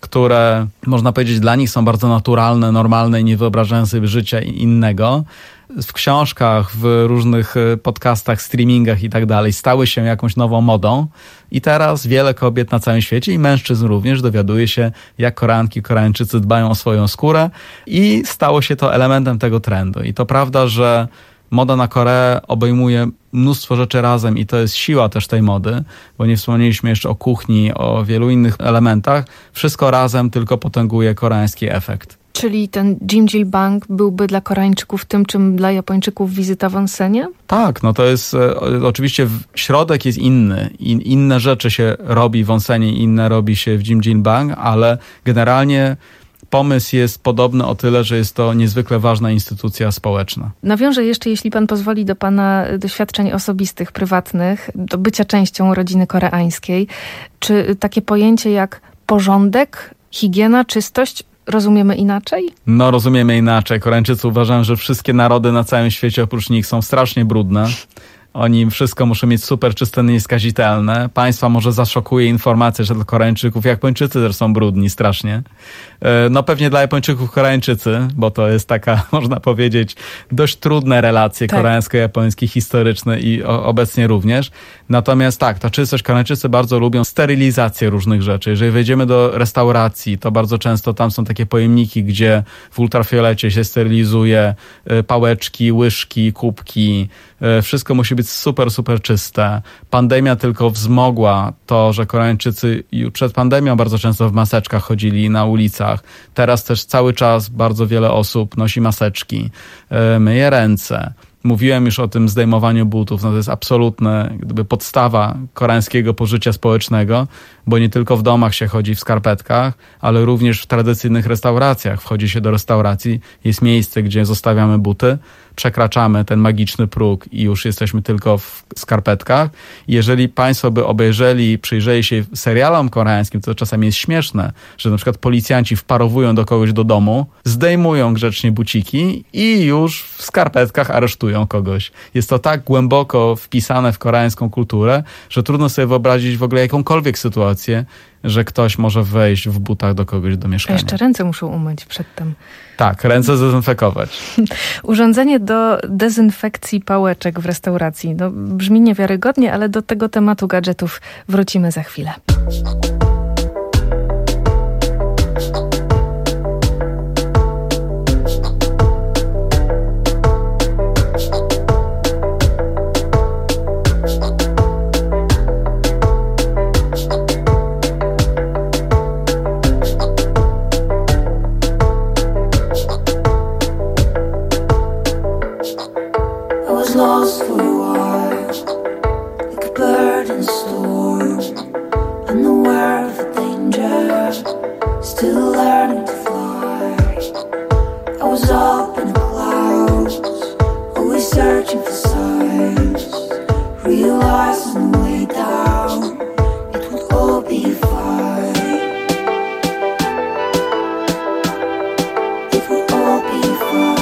które można powiedzieć dla nich są bardzo naturalne, normalne i nie wyobrażają sobie życia innego, w książkach, w różnych podcastach, streamingach i tak dalej stały się jakąś nową modą i teraz wiele kobiet na całym świecie i mężczyzn również dowiaduje się, jak Koreanki, Koreańczycy dbają o swoją skórę i stało się to elementem tego trendu. I to prawda, że moda na Koreę obejmuje mnóstwo rzeczy razem i to jest siła też tej mody, bo nie wspomnieliśmy jeszcze o kuchni, o wielu innych elementach. Wszystko razem tylko potęguje koreański efekt. Czyli ten jjimjilbang byłby dla Koreańczyków tym, czym dla Japończyków wizyta w onsenie? Tak, no to jest e, oczywiście środek jest inny. In, inne rzeczy się robi w onsenie, inne robi się w jjimjilbang, ale generalnie pomysł jest podobny o tyle, że jest to niezwykle ważna instytucja społeczna. Nawiążę jeszcze, jeśli pan pozwoli, do pana doświadczeń osobistych, prywatnych, do bycia częścią rodziny koreańskiej. Czy takie pojęcie jak porządek, higiena, czystość rozumiemy inaczej? No, rozumiemy inaczej. Koreańczycy uważają, że wszystkie narody na całym świecie oprócz nich są strasznie brudne. Oni wszystko muszą mieć super czyste, nieskazitelne. Państwa może zaszokuje informacja, że dla Koreańczyków, Japończycy też są brudni strasznie. No pewnie dla Japończyków Koreańczycy, bo to jest taka, można powiedzieć, dość trudne relacje tak. koreańsko-japońskie, historyczne i obecnie również. Natomiast tak, ta czystość, Koreańczycy bardzo lubią sterylizację różnych rzeczy. Jeżeli wejdziemy do restauracji, to bardzo często tam są takie pojemniki, gdzie w ultrafiolecie się sterylizuje pałeczki, łyżki, kubki. Wszystko musi być super, super czyste. Pandemia tylko wzmogła to, że Koreańczycy przed pandemią bardzo często w maseczkach chodzili na ulicach. Teraz też cały czas bardzo wiele osób nosi maseczki, myje ręce. Mówiłem już o tym zdejmowaniu butów, no to jest absolutne gdyby podstawa koreańskiego pożycia społecznego, bo nie tylko w domach się chodzi w skarpetkach, ale również w tradycyjnych restauracjach. Wchodzi się do restauracji, jest miejsce, gdzie zostawiamy buty, przekraczamy ten magiczny próg i już jesteśmy tylko w skarpetkach. Jeżeli państwo by obejrzeli, przyjrzeli się serialom koreańskim, to czasami jest śmieszne, że na przykład policjanci wparowują do kogoś do domu, zdejmują grzecznie buciki i już w skarpetkach aresztują kogoś. Jest to tak głęboko wpisane w koreańską kulturę, że trudno sobie wyobrazić w ogóle jakąkolwiek sytuację, że ktoś może wejść w butach do kogoś do mieszkania. A jeszcze ręce muszą umyć przedtem. Tak, ręce zdezynfekować. Urządzenie do dezynfekcji pałeczek w restauracji. No, brzmi niewiarygodnie, ale do tego tematu gadżetów wrócimy za chwilę. Lost for a while, like a bird in a storm, unaware of the danger, still learning to fly. I was up in the clouds, always searching for signs, realizing on the way down, it would all be fine. It would all be fine.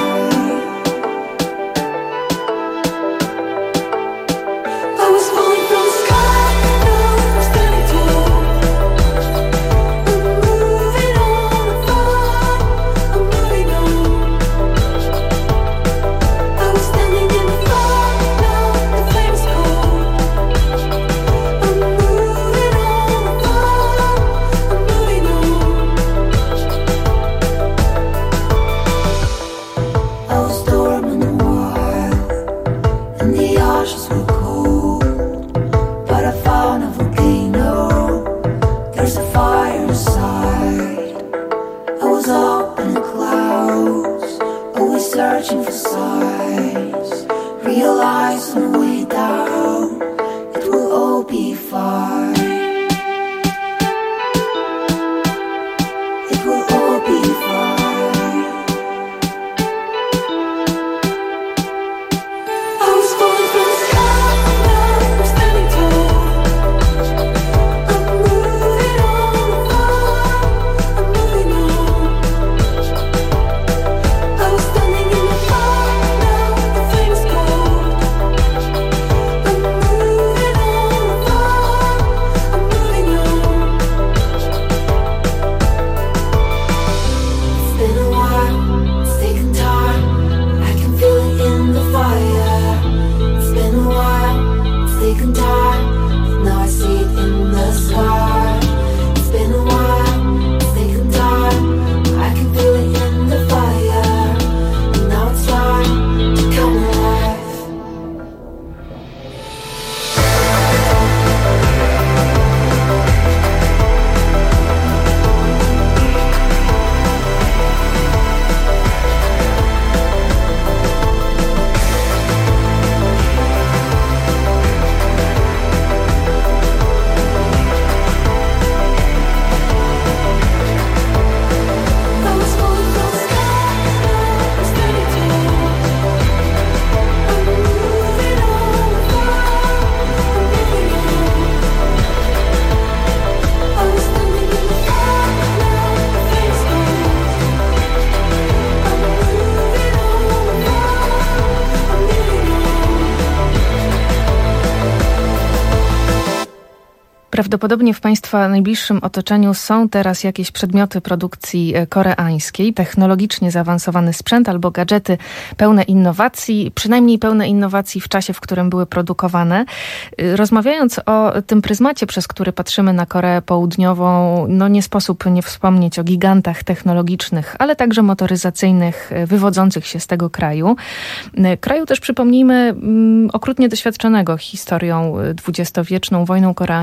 Prawdopodobnie w Państwa najbliższym otoczeniu są teraz jakieś przedmioty produkcji koreańskiej, technologicznie zaawansowany sprzęt albo gadżety pełne innowacji, przynajmniej pełne innowacji w czasie, w którym były produkowane. Rozmawiając o tym pryzmacie, przez który patrzymy na Koreę Południową, no nie sposób nie wspomnieć o gigantach technologicznych, ale także motoryzacyjnych wywodzących się z tego kraju. Kraju też, przypomnijmy, okrutnie doświadczonego historią dwudziestowieczną, wojną koreańską,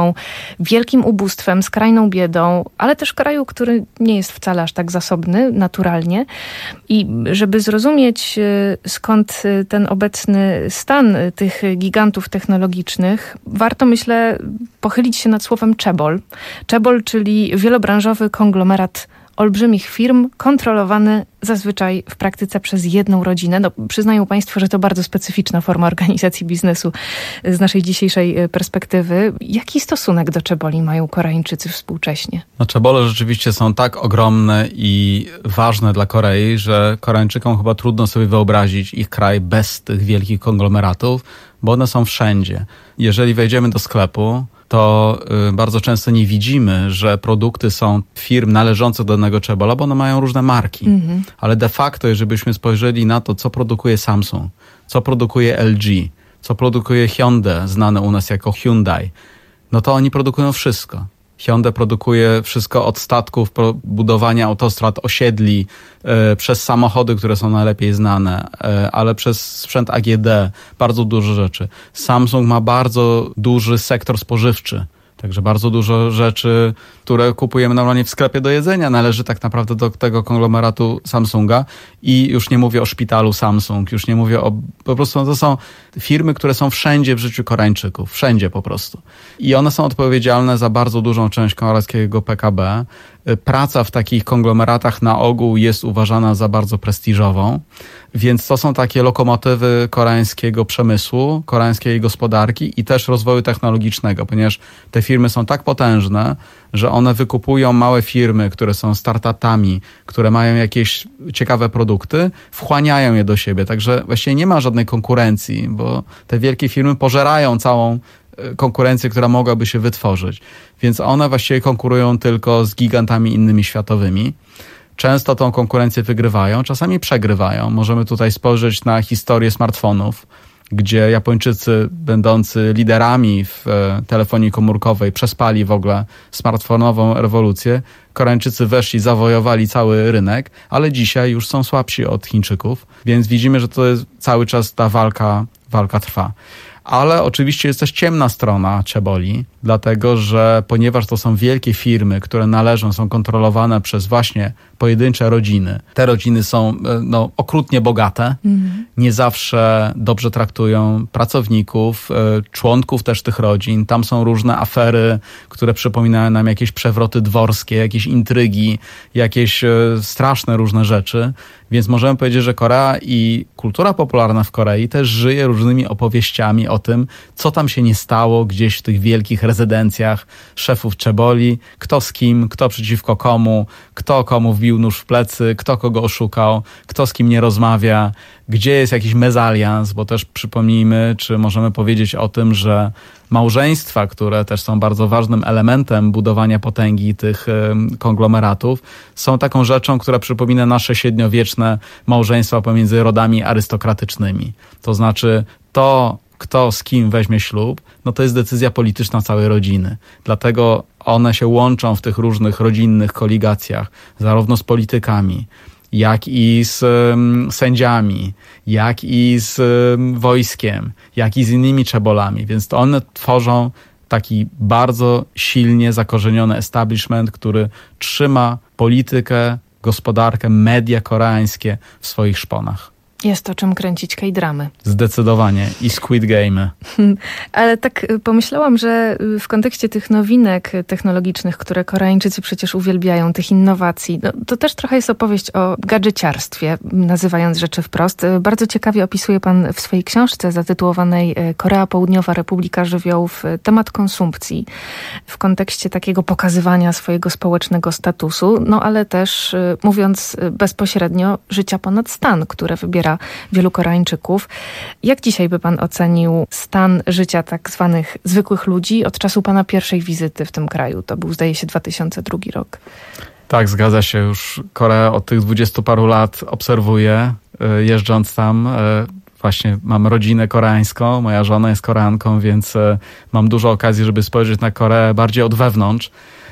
sytuacją, wielkim ubóstwem, skrajną biedą, ale też kraju, który nie jest wcale aż tak zasobny naturalnie. I żeby zrozumieć, skąd ten obecny stan tych gigantów technologicznych, warto, myślę, pochylić się nad słowem czebol. Czebol, czyli wielobranżowy konglomerat olbrzymich firm, kontrolowany zazwyczaj w praktyce przez jedną rodzinę. No, przyznają Państwo, że to bardzo specyficzna forma organizacji biznesu z naszej dzisiejszej perspektywy. Jaki stosunek do czeboli mają Koreańczycy współcześnie? No, czebole rzeczywiście są tak ogromne i ważne dla Korei, że Koreańczykom chyba trudno sobie wyobrazić ich kraj bez tych wielkich konglomeratów, bo one są wszędzie. Jeżeli wejdziemy do sklepu, to y, bardzo często nie widzimy, że produkty są firm należących do danego czebola, bo one mają różne marki. Mm-hmm. Ale de facto, jeżeli byśmy spojrzeli na to, co produkuje Samsung, co produkuje L G, co produkuje Hyundai, znane u nas jako Hyundai, no to oni produkują wszystko. Hyundai produkuje wszystko od statków, budowania autostrad, osiedli, e, przez samochody, które są najlepiej znane, e, ale przez sprzęt A G D, bardzo dużo rzeczy. Samsung ma bardzo duży sektor spożywczy. Także bardzo dużo rzeczy, które kupujemy normalnie w sklepie do jedzenia, należy tak naprawdę do tego konglomeratu Samsunga. I już nie mówię o szpitalu Samsung, już nie mówię o... Po prostu to są firmy, które są wszędzie w życiu Koreańczyków. Wszędzie po prostu. I one są odpowiedzialne za bardzo dużą część koreańskiego P K B. Praca w takich konglomeratach na ogół jest uważana za bardzo prestiżową, więc to są takie lokomotywy koreańskiego przemysłu, koreańskiej gospodarki i też rozwoju technologicznego, ponieważ te firmy są tak potężne, że one wykupują małe firmy, które są startupami, które mają jakieś ciekawe produkty, wchłaniają je do siebie, także właściwie nie ma żadnej konkurencji, bo te wielkie firmy pożerają całą konkurencję, która mogłaby się wytworzyć. Więc one właściwie konkurują tylko z gigantami innymi światowymi. Często tą konkurencję wygrywają, czasami przegrywają. Możemy tutaj spojrzeć na historię smartfonów, gdzie Japończycy, będący liderami w telefonii komórkowej, przespali w ogóle smartfonową rewolucję. Koreańczycy weszli, zawojowali cały rynek, ale dzisiaj już są słabsi od Chińczyków, więc widzimy, że to jest cały czas ta walka, walka trwa. Ale oczywiście jest też ciemna strona czeboli, dlatego że ponieważ to są wielkie firmy, które należą, są kontrolowane przez właśnie pojedyncze rodziny. Te rodziny są no, okrutnie bogate, mm. nie zawsze dobrze traktują pracowników, członków też tych rodzin. Tam są różne afery, które przypominają nam jakieś przewroty dworskie, jakieś intrygi, jakieś straszne różne rzeczy. Więc możemy powiedzieć, że Korea i kultura popularna w Korei też żyje różnymi opowieściami o tym, co tam się nie stało gdzieś w tych wielkich rezydencjach szefów czeboli, kto z kim, kto przeciwko komu, kto komu wbił nóż w plecy, kto kogo oszukał, kto z kim nie rozmawia, gdzie jest jakiś mezalians, bo też przypomnijmy, czy możemy powiedzieć o tym, że małżeństwa, które też są bardzo ważnym elementem budowania potęgi tych konglomeratów, są taką rzeczą, która przypomina nasze średniowieczne małżeństwa pomiędzy rodami arystokratycznymi. To znaczy to, kto z kim weźmie ślub, no to jest decyzja polityczna całej rodziny. Dlatego one się łączą w tych różnych rodzinnych koligacjach, zarówno z politykami, jak i z um, sędziami, jak i z um, wojskiem, jak i z innymi czebolami. Więc to one tworzą taki bardzo silnie zakorzeniony establishment, który trzyma politykę, gospodarkę, media koreańskie w swoich szponach. Jest o czym kręcić K-dramy. Zdecydowanie. I Squid Game. Ale tak pomyślałam, że w kontekście tych nowinek technologicznych, które Koreańczycy przecież uwielbiają, tych innowacji, no, to też trochę jest opowieść o gadżeciarstwie, nazywając rzeczy wprost. Bardzo ciekawie opisuje pan w swojej książce zatytułowanej Korea Południowa, Republika Żywiołów temat konsumpcji w kontekście takiego pokazywania swojego społecznego statusu, no ale też mówiąc bezpośrednio życia ponad stan, które wybiera wielu Koreańczyków. Jak dzisiaj by pan ocenił stan życia tak zwanych zwykłych ludzi od czasu pana pierwszej wizyty w tym kraju? To był, zdaje się, dwa tysiące drugi rok. Tak, zgadza się. Już Koreę od tych dwudziestu paru lat obserwuję, jeżdżąc tam. Właśnie mam rodzinę koreańską, moja żona jest Koreanką, więc mam dużo okazji, żeby spojrzeć na Koreę bardziej od wewnątrz.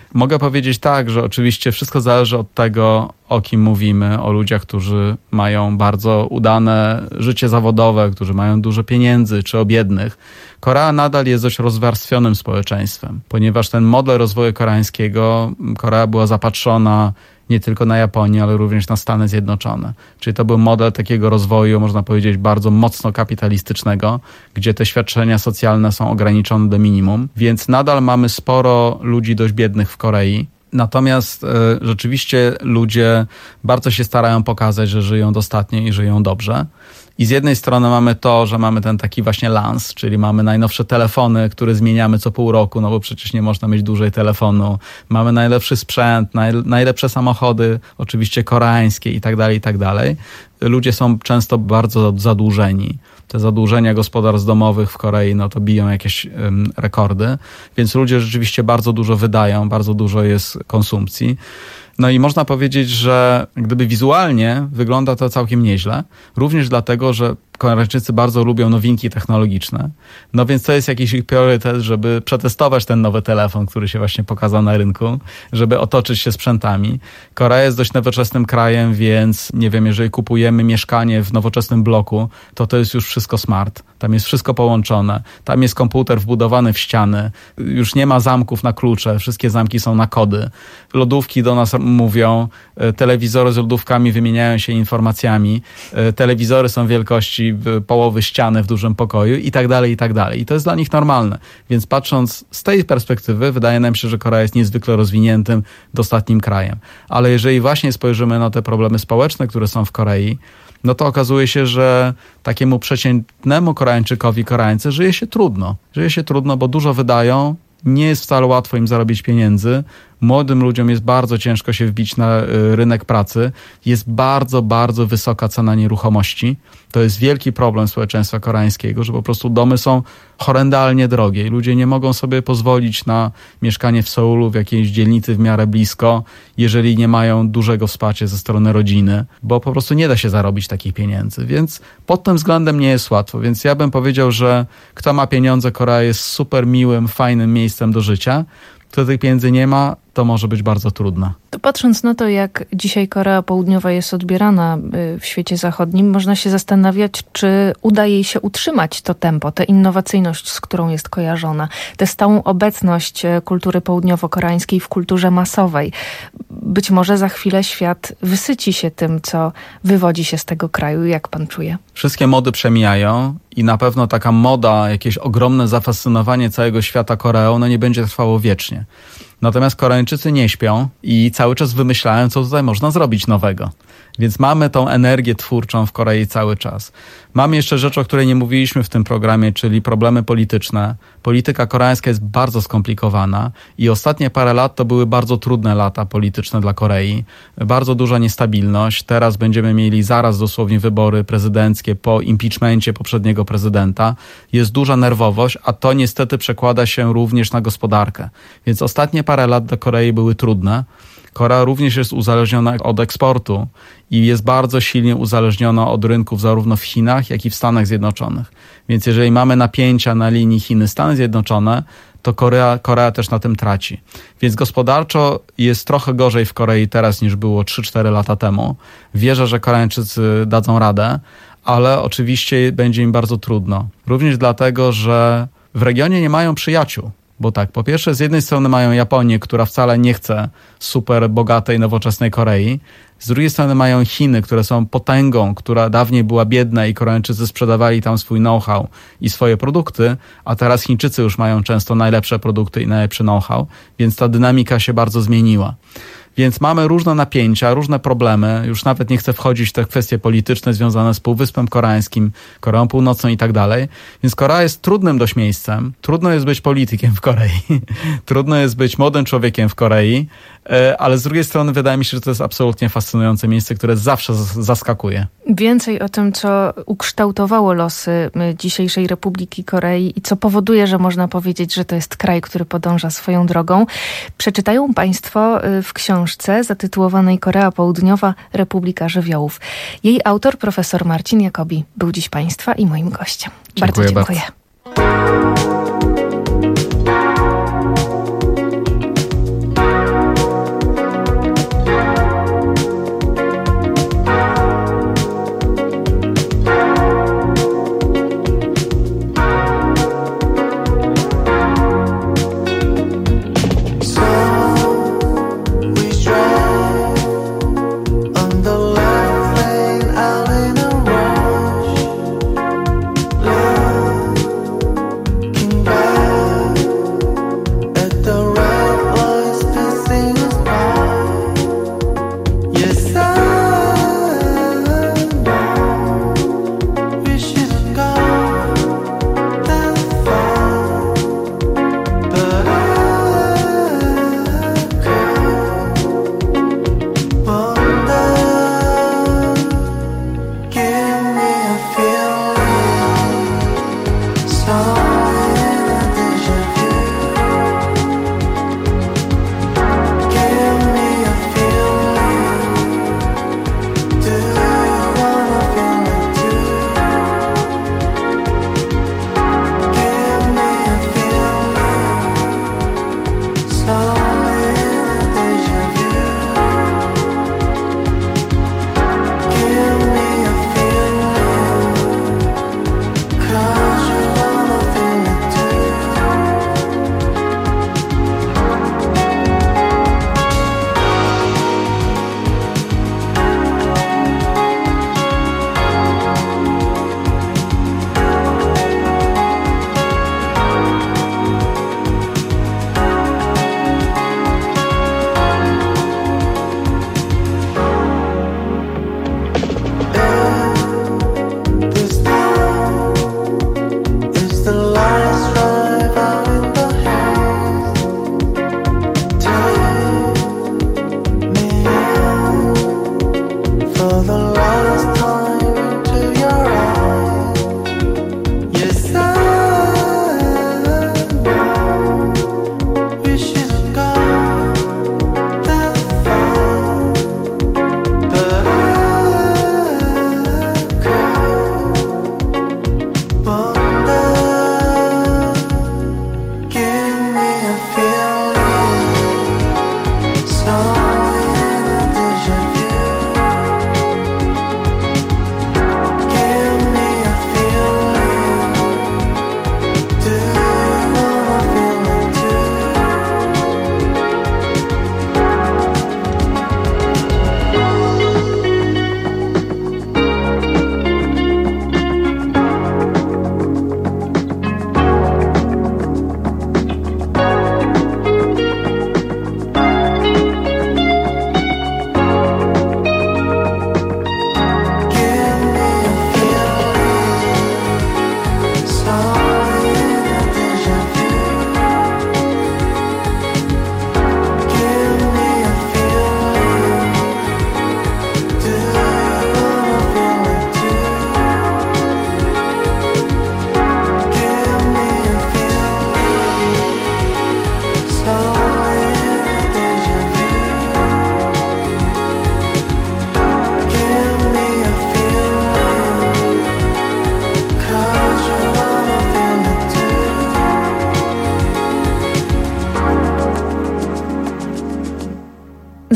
Mogę powiedzieć tak, że oczywiście wszystko zależy od tego, o kim mówimy, o ludziach, którzy mają bardzo udane życie zawodowe, którzy mają dużo pieniędzy, czy o biednych. Korea nadal jest dość rozwarstwionym społeczeństwem, ponieważ ten model rozwoju koreańskiego, Korea była zapatrzona nie tylko na Japonię, ale również na Stany Zjednoczone. Czyli to był model takiego rozwoju, można powiedzieć, bardzo mocno kapitalistycznego, gdzie te świadczenia socjalne są ograniczone do minimum, więc nadal mamy sporo ludzi dość biednych w Korei. Natomiast e, rzeczywiście ludzie bardzo się starają pokazać, że żyją dostatnio i żyją dobrze. I z jednej strony mamy to, że mamy ten taki właśnie lans, czyli mamy najnowsze telefony, które zmieniamy co pół roku, no bo przecież nie można mieć dłużej telefonu. Mamy najlepszy sprzęt, naj, najlepsze samochody, oczywiście koreańskie i tak dalej, i tak dalej. Ludzie są często bardzo zadłużeni. Te zadłużenia gospodarstw domowych w Korei, no to biją jakieś um, rekordy, więc ludzie rzeczywiście bardzo dużo wydają, bardzo dużo jest konsumpcji. No i można powiedzieć, że gdyby wizualnie wygląda to całkiem nieźle, również dlatego, że Koreańczycy bardzo lubią nowinki technologiczne. No więc to jest jakiś ich priorytet, żeby przetestować ten nowy telefon, który się właśnie pokazał na rynku, żeby otoczyć się sprzętami. Korea jest dość nowoczesnym krajem, więc nie wiem, jeżeli kupujemy mieszkanie w nowoczesnym bloku, to to jest już wszystko smart. Tam jest wszystko połączone. Tam jest komputer wbudowany w ściany. Już nie ma zamków na klucze. Wszystkie zamki są na kody. Lodówki do nas mówią. Telewizory z lodówkami wymieniają się informacjami. Telewizory są wielkości połowy ściany w dużym pokoju i tak dalej, i tak dalej. I to jest dla nich normalne. Więc patrząc z tej perspektywy, wydaje nam się, że Korea jest niezwykle rozwiniętym, dostatnim krajem. Ale jeżeli właśnie spojrzymy na te problemy społeczne, które są w Korei, no to okazuje się, że takiemu przeciętnemu Koreańczykowi, Koreańce żyje się trudno. Żyje się trudno, bo dużo wydają, nie jest wcale łatwo im zarobić pieniędzy. Młodym ludziom jest bardzo ciężko się wbić na rynek pracy. Jest bardzo, bardzo wysoka cena nieruchomości. To jest wielki problem społeczeństwa koreańskiego, że po prostu domy są horrendalnie drogie i ludzie nie mogą sobie pozwolić na mieszkanie w Seulu, w jakiejś dzielnicy w miarę blisko, jeżeli nie mają dużego wsparcia ze strony rodziny, bo po prostu nie da się zarobić takich pieniędzy. Więc pod tym względem nie jest łatwo. Więc ja bym powiedział, że kto ma pieniądze, Korea jest super miłym, fajnym miejscem do życia. Kto tych pieniędzy nie ma, to może być bardzo trudne. To patrząc na to, jak dzisiaj Korea Południowa jest odbierana w świecie zachodnim, można się zastanawiać, czy uda jej się utrzymać to tempo, tę innowacyjność, z którą jest kojarzona, tę stałą obecność kultury południowo-koreańskiej w kulturze masowej. Być może za chwilę świat wysyci się tym, co wywodzi się z tego kraju. Jak pan czuje? Wszystkie mody przemijają i na pewno taka moda, jakieś ogromne zafascynowanie całego świata Koreą, no nie będzie trwało wiecznie. Natomiast Koreańczycy nie śpią i cały czas wymyślają, co tutaj można zrobić nowego. Więc mamy tą energię twórczą w Korei cały czas. Mamy jeszcze rzecz, o której nie mówiliśmy w tym programie, czyli problemy polityczne. Polityka koreańska jest bardzo skomplikowana i ostatnie parę lat to były bardzo trudne lata polityczne dla Korei. Bardzo duża niestabilność. Teraz będziemy mieli zaraz dosłownie wybory prezydenckie po impeachmencie poprzedniego prezydenta. Jest duża nerwowość, a to niestety przekłada się również na gospodarkę. Więc ostatnie parę lat dla Korei były trudne. Korea również jest uzależniona od eksportu i jest bardzo silnie uzależniona od rynków zarówno w Chinach, jak i w Stanach Zjednoczonych. Więc jeżeli mamy napięcia na linii Chiny-Stany Zjednoczone, to Korea, Korea też na tym traci. Więc gospodarczo jest trochę gorzej w Korei teraz niż było trzy cztery lata temu. Wierzę, że Koreańczycy dadzą radę, ale oczywiście będzie im bardzo trudno. Również dlatego, że w regionie nie mają przyjaciół. Bo tak, po pierwsze z jednej strony mają Japonię, która wcale nie chce super bogatej, nowoczesnej Korei. Z drugiej strony mają Chiny, które są potęgą, która dawniej była biedna i Koreańczycy sprzedawali tam swój know-how i swoje produkty, a teraz Chińczycy już mają często najlepsze produkty i najlepszy know-how, więc ta dynamika się bardzo zmieniła. Więc mamy różne napięcia, różne problemy. Już nawet nie chcę wchodzić w te kwestie polityczne związane z Półwyspem Koreańskim, Koreą Północną i tak dalej. Więc Korea jest trudnym dość miejscem. Trudno jest być politykiem w Korei. Trudno jest być młodym człowiekiem w Korei. Ale z drugiej strony wydaje mi się, że to jest absolutnie fascynujące miejsce, które zawsze zaskakuje. Więcej o tym, co ukształtowało losy dzisiejszej Republiki Korei i co powoduje, że można powiedzieć, że to jest kraj, który podąża swoją drogą, przeczytają państwo w książce zatytułowanej Korea Południowa Republika Żywiołów. Jej autor, profesor Marcin Jacobi, był dziś państwa i moim gościem. Dziękuję bardzo dziękuję. Bardzo.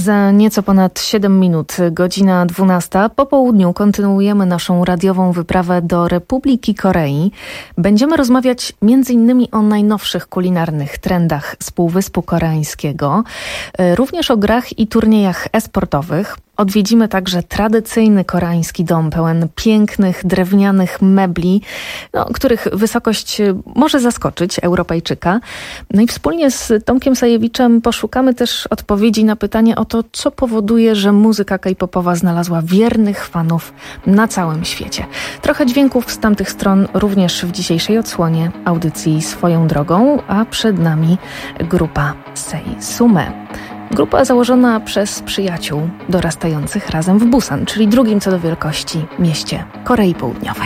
Za nieco ponad siedem minut, godzina dwunasta. Po południu kontynuujemy naszą radiową wyprawę do Republiki Korei. Będziemy rozmawiać między innymi o najnowszych kulinarnych trendach z Półwyspu Koreańskiego, również o grach i turniejach e-sportowych. Odwiedzimy także tradycyjny koreański dom pełen pięknych, drewnianych mebli, no, których wysokość może zaskoczyć Europejczyka. No i wspólnie z Tomkiem Sajewiczem poszukamy też odpowiedzi na pytanie o to, co powoduje, że muzyka K-popowa znalazła wiernych fanów na całym świecie. Trochę dźwięków z tamtych stron również w dzisiejszej odsłonie audycji Swoją drogą, a przed nami grupa Seisume. Grupa założona przez przyjaciół dorastających razem w Busan, czyli drugim co do wielkości mieście Korei Południowej.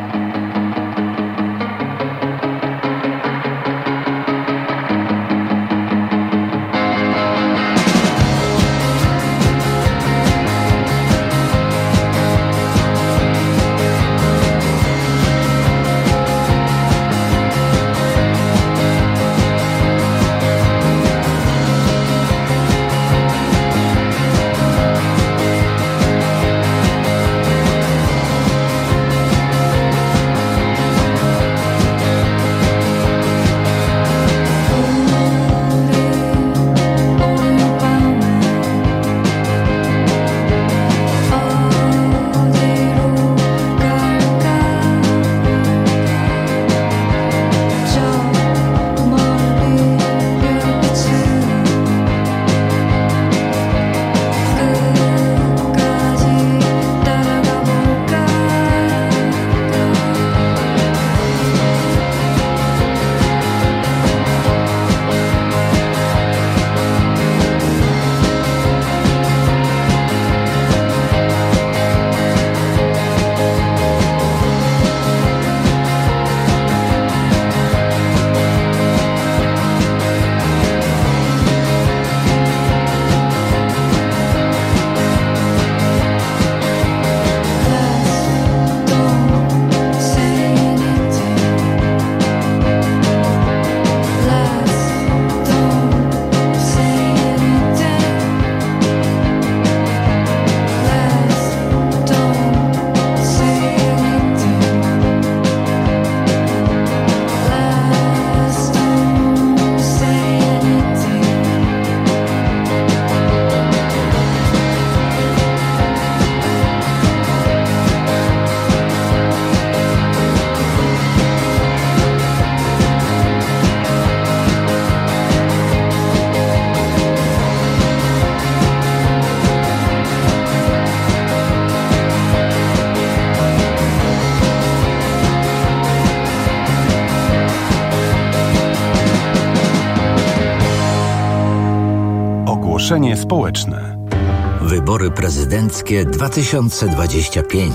Ogłoszenie społeczne. Wybory prezydenckie dwa tysiące dwadzieścia pięć.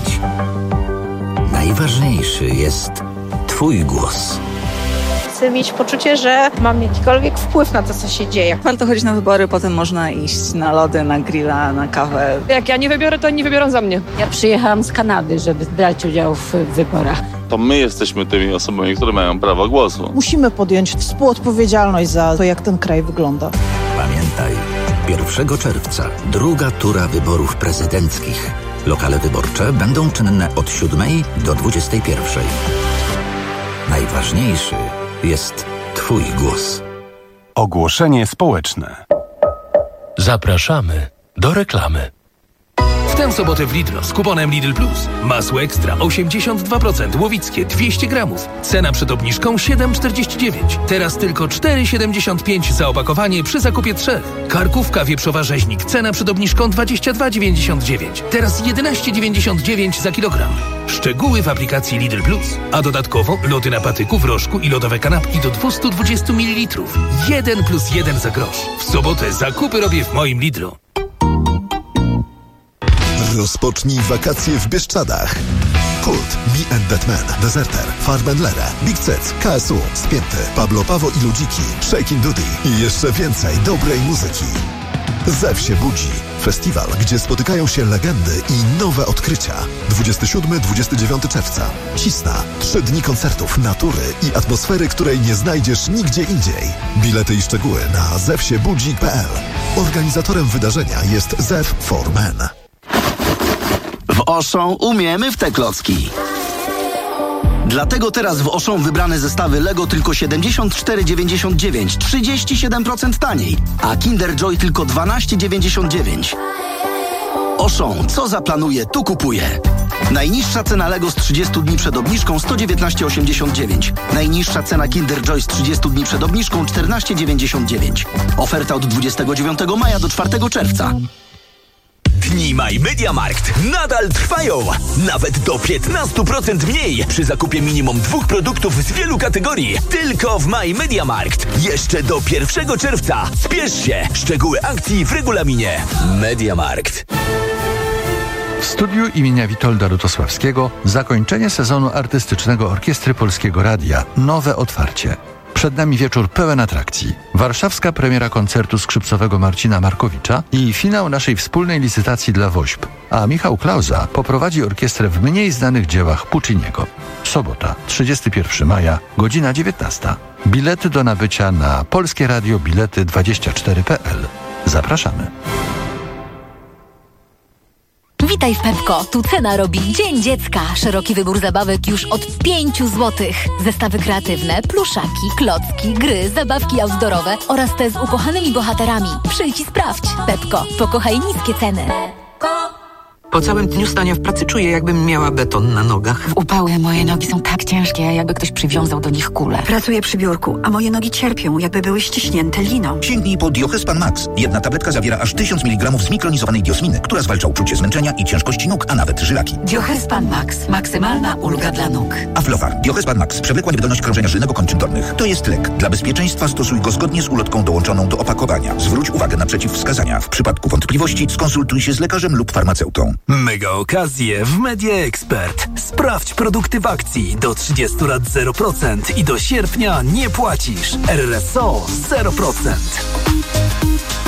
Najważniejszy jest Twój głos. Chcę mieć poczucie, że mam jakikolwiek wpływ na to, co się dzieje. Warto chodzić na wybory, potem można iść na lody, na grilla, na kawę. Jak ja nie wybiorę, to oni wybiorą za mnie. Ja przyjechałam z Kanady, żeby brać udział w wyborach. To my jesteśmy tymi osobami, które mają prawo głosu. Musimy podjąć współodpowiedzialność za to, jak ten kraj wygląda. Pamiętaj, pierwszego czerwca druga tura wyborów prezydenckich. Lokale wyborcze będą czynne od siódmej do dwudziestej pierwszej. Najważniejszy jest Twój głos. Ogłoszenie społeczne. Zapraszamy do reklamy. W tę sobotę w Lidlo z kuponem Lidl Plus. Masło ekstra osiemdziesiąt dwa procent, łowickie dwieście gramów. Cena przed obniżką siedem czterdzieści dziewięć. Teraz tylko cztery siedemdziesiąt pięć za opakowanie przy zakupie trzech. Karkówka wieprzowa rzeźnik. Cena przed obniżką dwadzieścia dwa dziewięćdziesiąt dziewięć. Teraz jedenaście dziewięćdziesiąt dziewięć za kilogram. Szczegóły w aplikacji Lidl Plus. A dodatkowo lody na patyku, w rożku i lodowe kanapki do dwieście dwadzieścia mililitrów. jeden plus jeden za grosz. W sobotę zakupy robię w moim Lidlu. Rozpocznij wakacje w Bieszczadach. Kult, Me and Batman, Deserter, Farbenlere, Big Cec, K S U, Spięty, Pablo Pawo i Ludziki, Shakin' Duty i jeszcze więcej dobrej muzyki. Zew się budzi. Festiwal, gdzie spotykają się legendy i nowe odkrycia. dwudziestego siódmego do dwudziestego dziewiątego czerwca. Cisna. Trzy dni koncertów, natury i atmosfery, której nie znajdziesz nigdzie indziej. Bilety i szczegóły na zew się budzi kropka p l. Organizatorem wydarzenia jest Zew for Men. W Auchan umiemy w te klocki. Dlatego teraz w Auchan wybrane zestawy Lego tylko siedemdziesiąt cztery dziewięćdziesiąt dziewięć, trzydzieści siedem procent taniej, a Kinder Joy tylko dwanaście dziewięćdziesiąt dziewięć. Auchan, co zaplanuje, tu kupuje. Najniższa cena Lego z trzydziestu dni przed obniżką sto dziewiętnaście osiemdziesiąt dziewięć. Najniższa cena Kinder Joy z trzydziestu dni przed obniżką czternaście dziewięćdziesiąt dziewięć. Oferta od dwudziestego dziewiątego maja do czwartego czerwca. Dni My Media Markt nadal trwają. Nawet do piętnaście procent mniej przy zakupie minimum dwóch produktów z wielu kategorii. Tylko w My Media Markt. Jeszcze do pierwszego czerwca. Spiesz się. Szczegóły akcji w regulaminie. Media Markt. W studiu imienia Witolda Lutosławskiego zakończenie sezonu artystycznego Orkiestry Polskiego Radia. Nowe otwarcie. Przed nami wieczór pełen atrakcji. Warszawska premiera koncertu skrzypcowego Marcina Markowicza i finał naszej wspólnej licytacji dla WOŚP. A Michał Klauza poprowadzi orkiestrę w mniej znanych dziełach Pucciniego. Sobota, trzydziestego pierwszego maja, godzina dziewiętnasta. Bilety do nabycia na Polskie Radio Bilety dwadzieścia cztery kropka p l. Zapraszamy. Witaj w Pepko. Tu cena robi Dzień Dziecka. Szeroki wybór zabawek już od pięciu złotych. Zestawy kreatywne, pluszaki, klocki, gry, zabawki outdoorowe oraz te z ukochanymi bohaterami. Przyjdź i sprawdź. Pepko. Pokochaj niskie ceny. Po całym dniu stania w pracy czuję, jakbym miała beton na nogach. W upały moje nogi są tak ciężkie, jakby ktoś przywiązał do nich kulę. Pracuję przy biurku, a moje nogi cierpią, jakby były ściśnięte liną. Sięgnij po Diohespan Max. Jedna tabletka zawiera aż tysiąc miligramów zmikronizowanej diosminy, która zwalcza uczucie zmęczenia i ciężkości nóg, a nawet żylaki. Diohespan Max. Maksymalna ulga dla nóg. Aflofar. Diohespan Max. Przewlekła niewydolność krążenia żylnego-kończyn dolnych. To jest lek. Dla bezpieczeństwa stosuj go zgodnie z ulotką dołączoną do opakowania. Zwróć uwagę na przeciwwskazania. W przypadku wątpliwości skonsultuj się z lekarzem lub farmaceutą. Mega okazje w Media Expert. Sprawdź produkty w akcji. Do trzydziestu lat zero procent i do sierpnia nie płacisz. R R S O zero procent.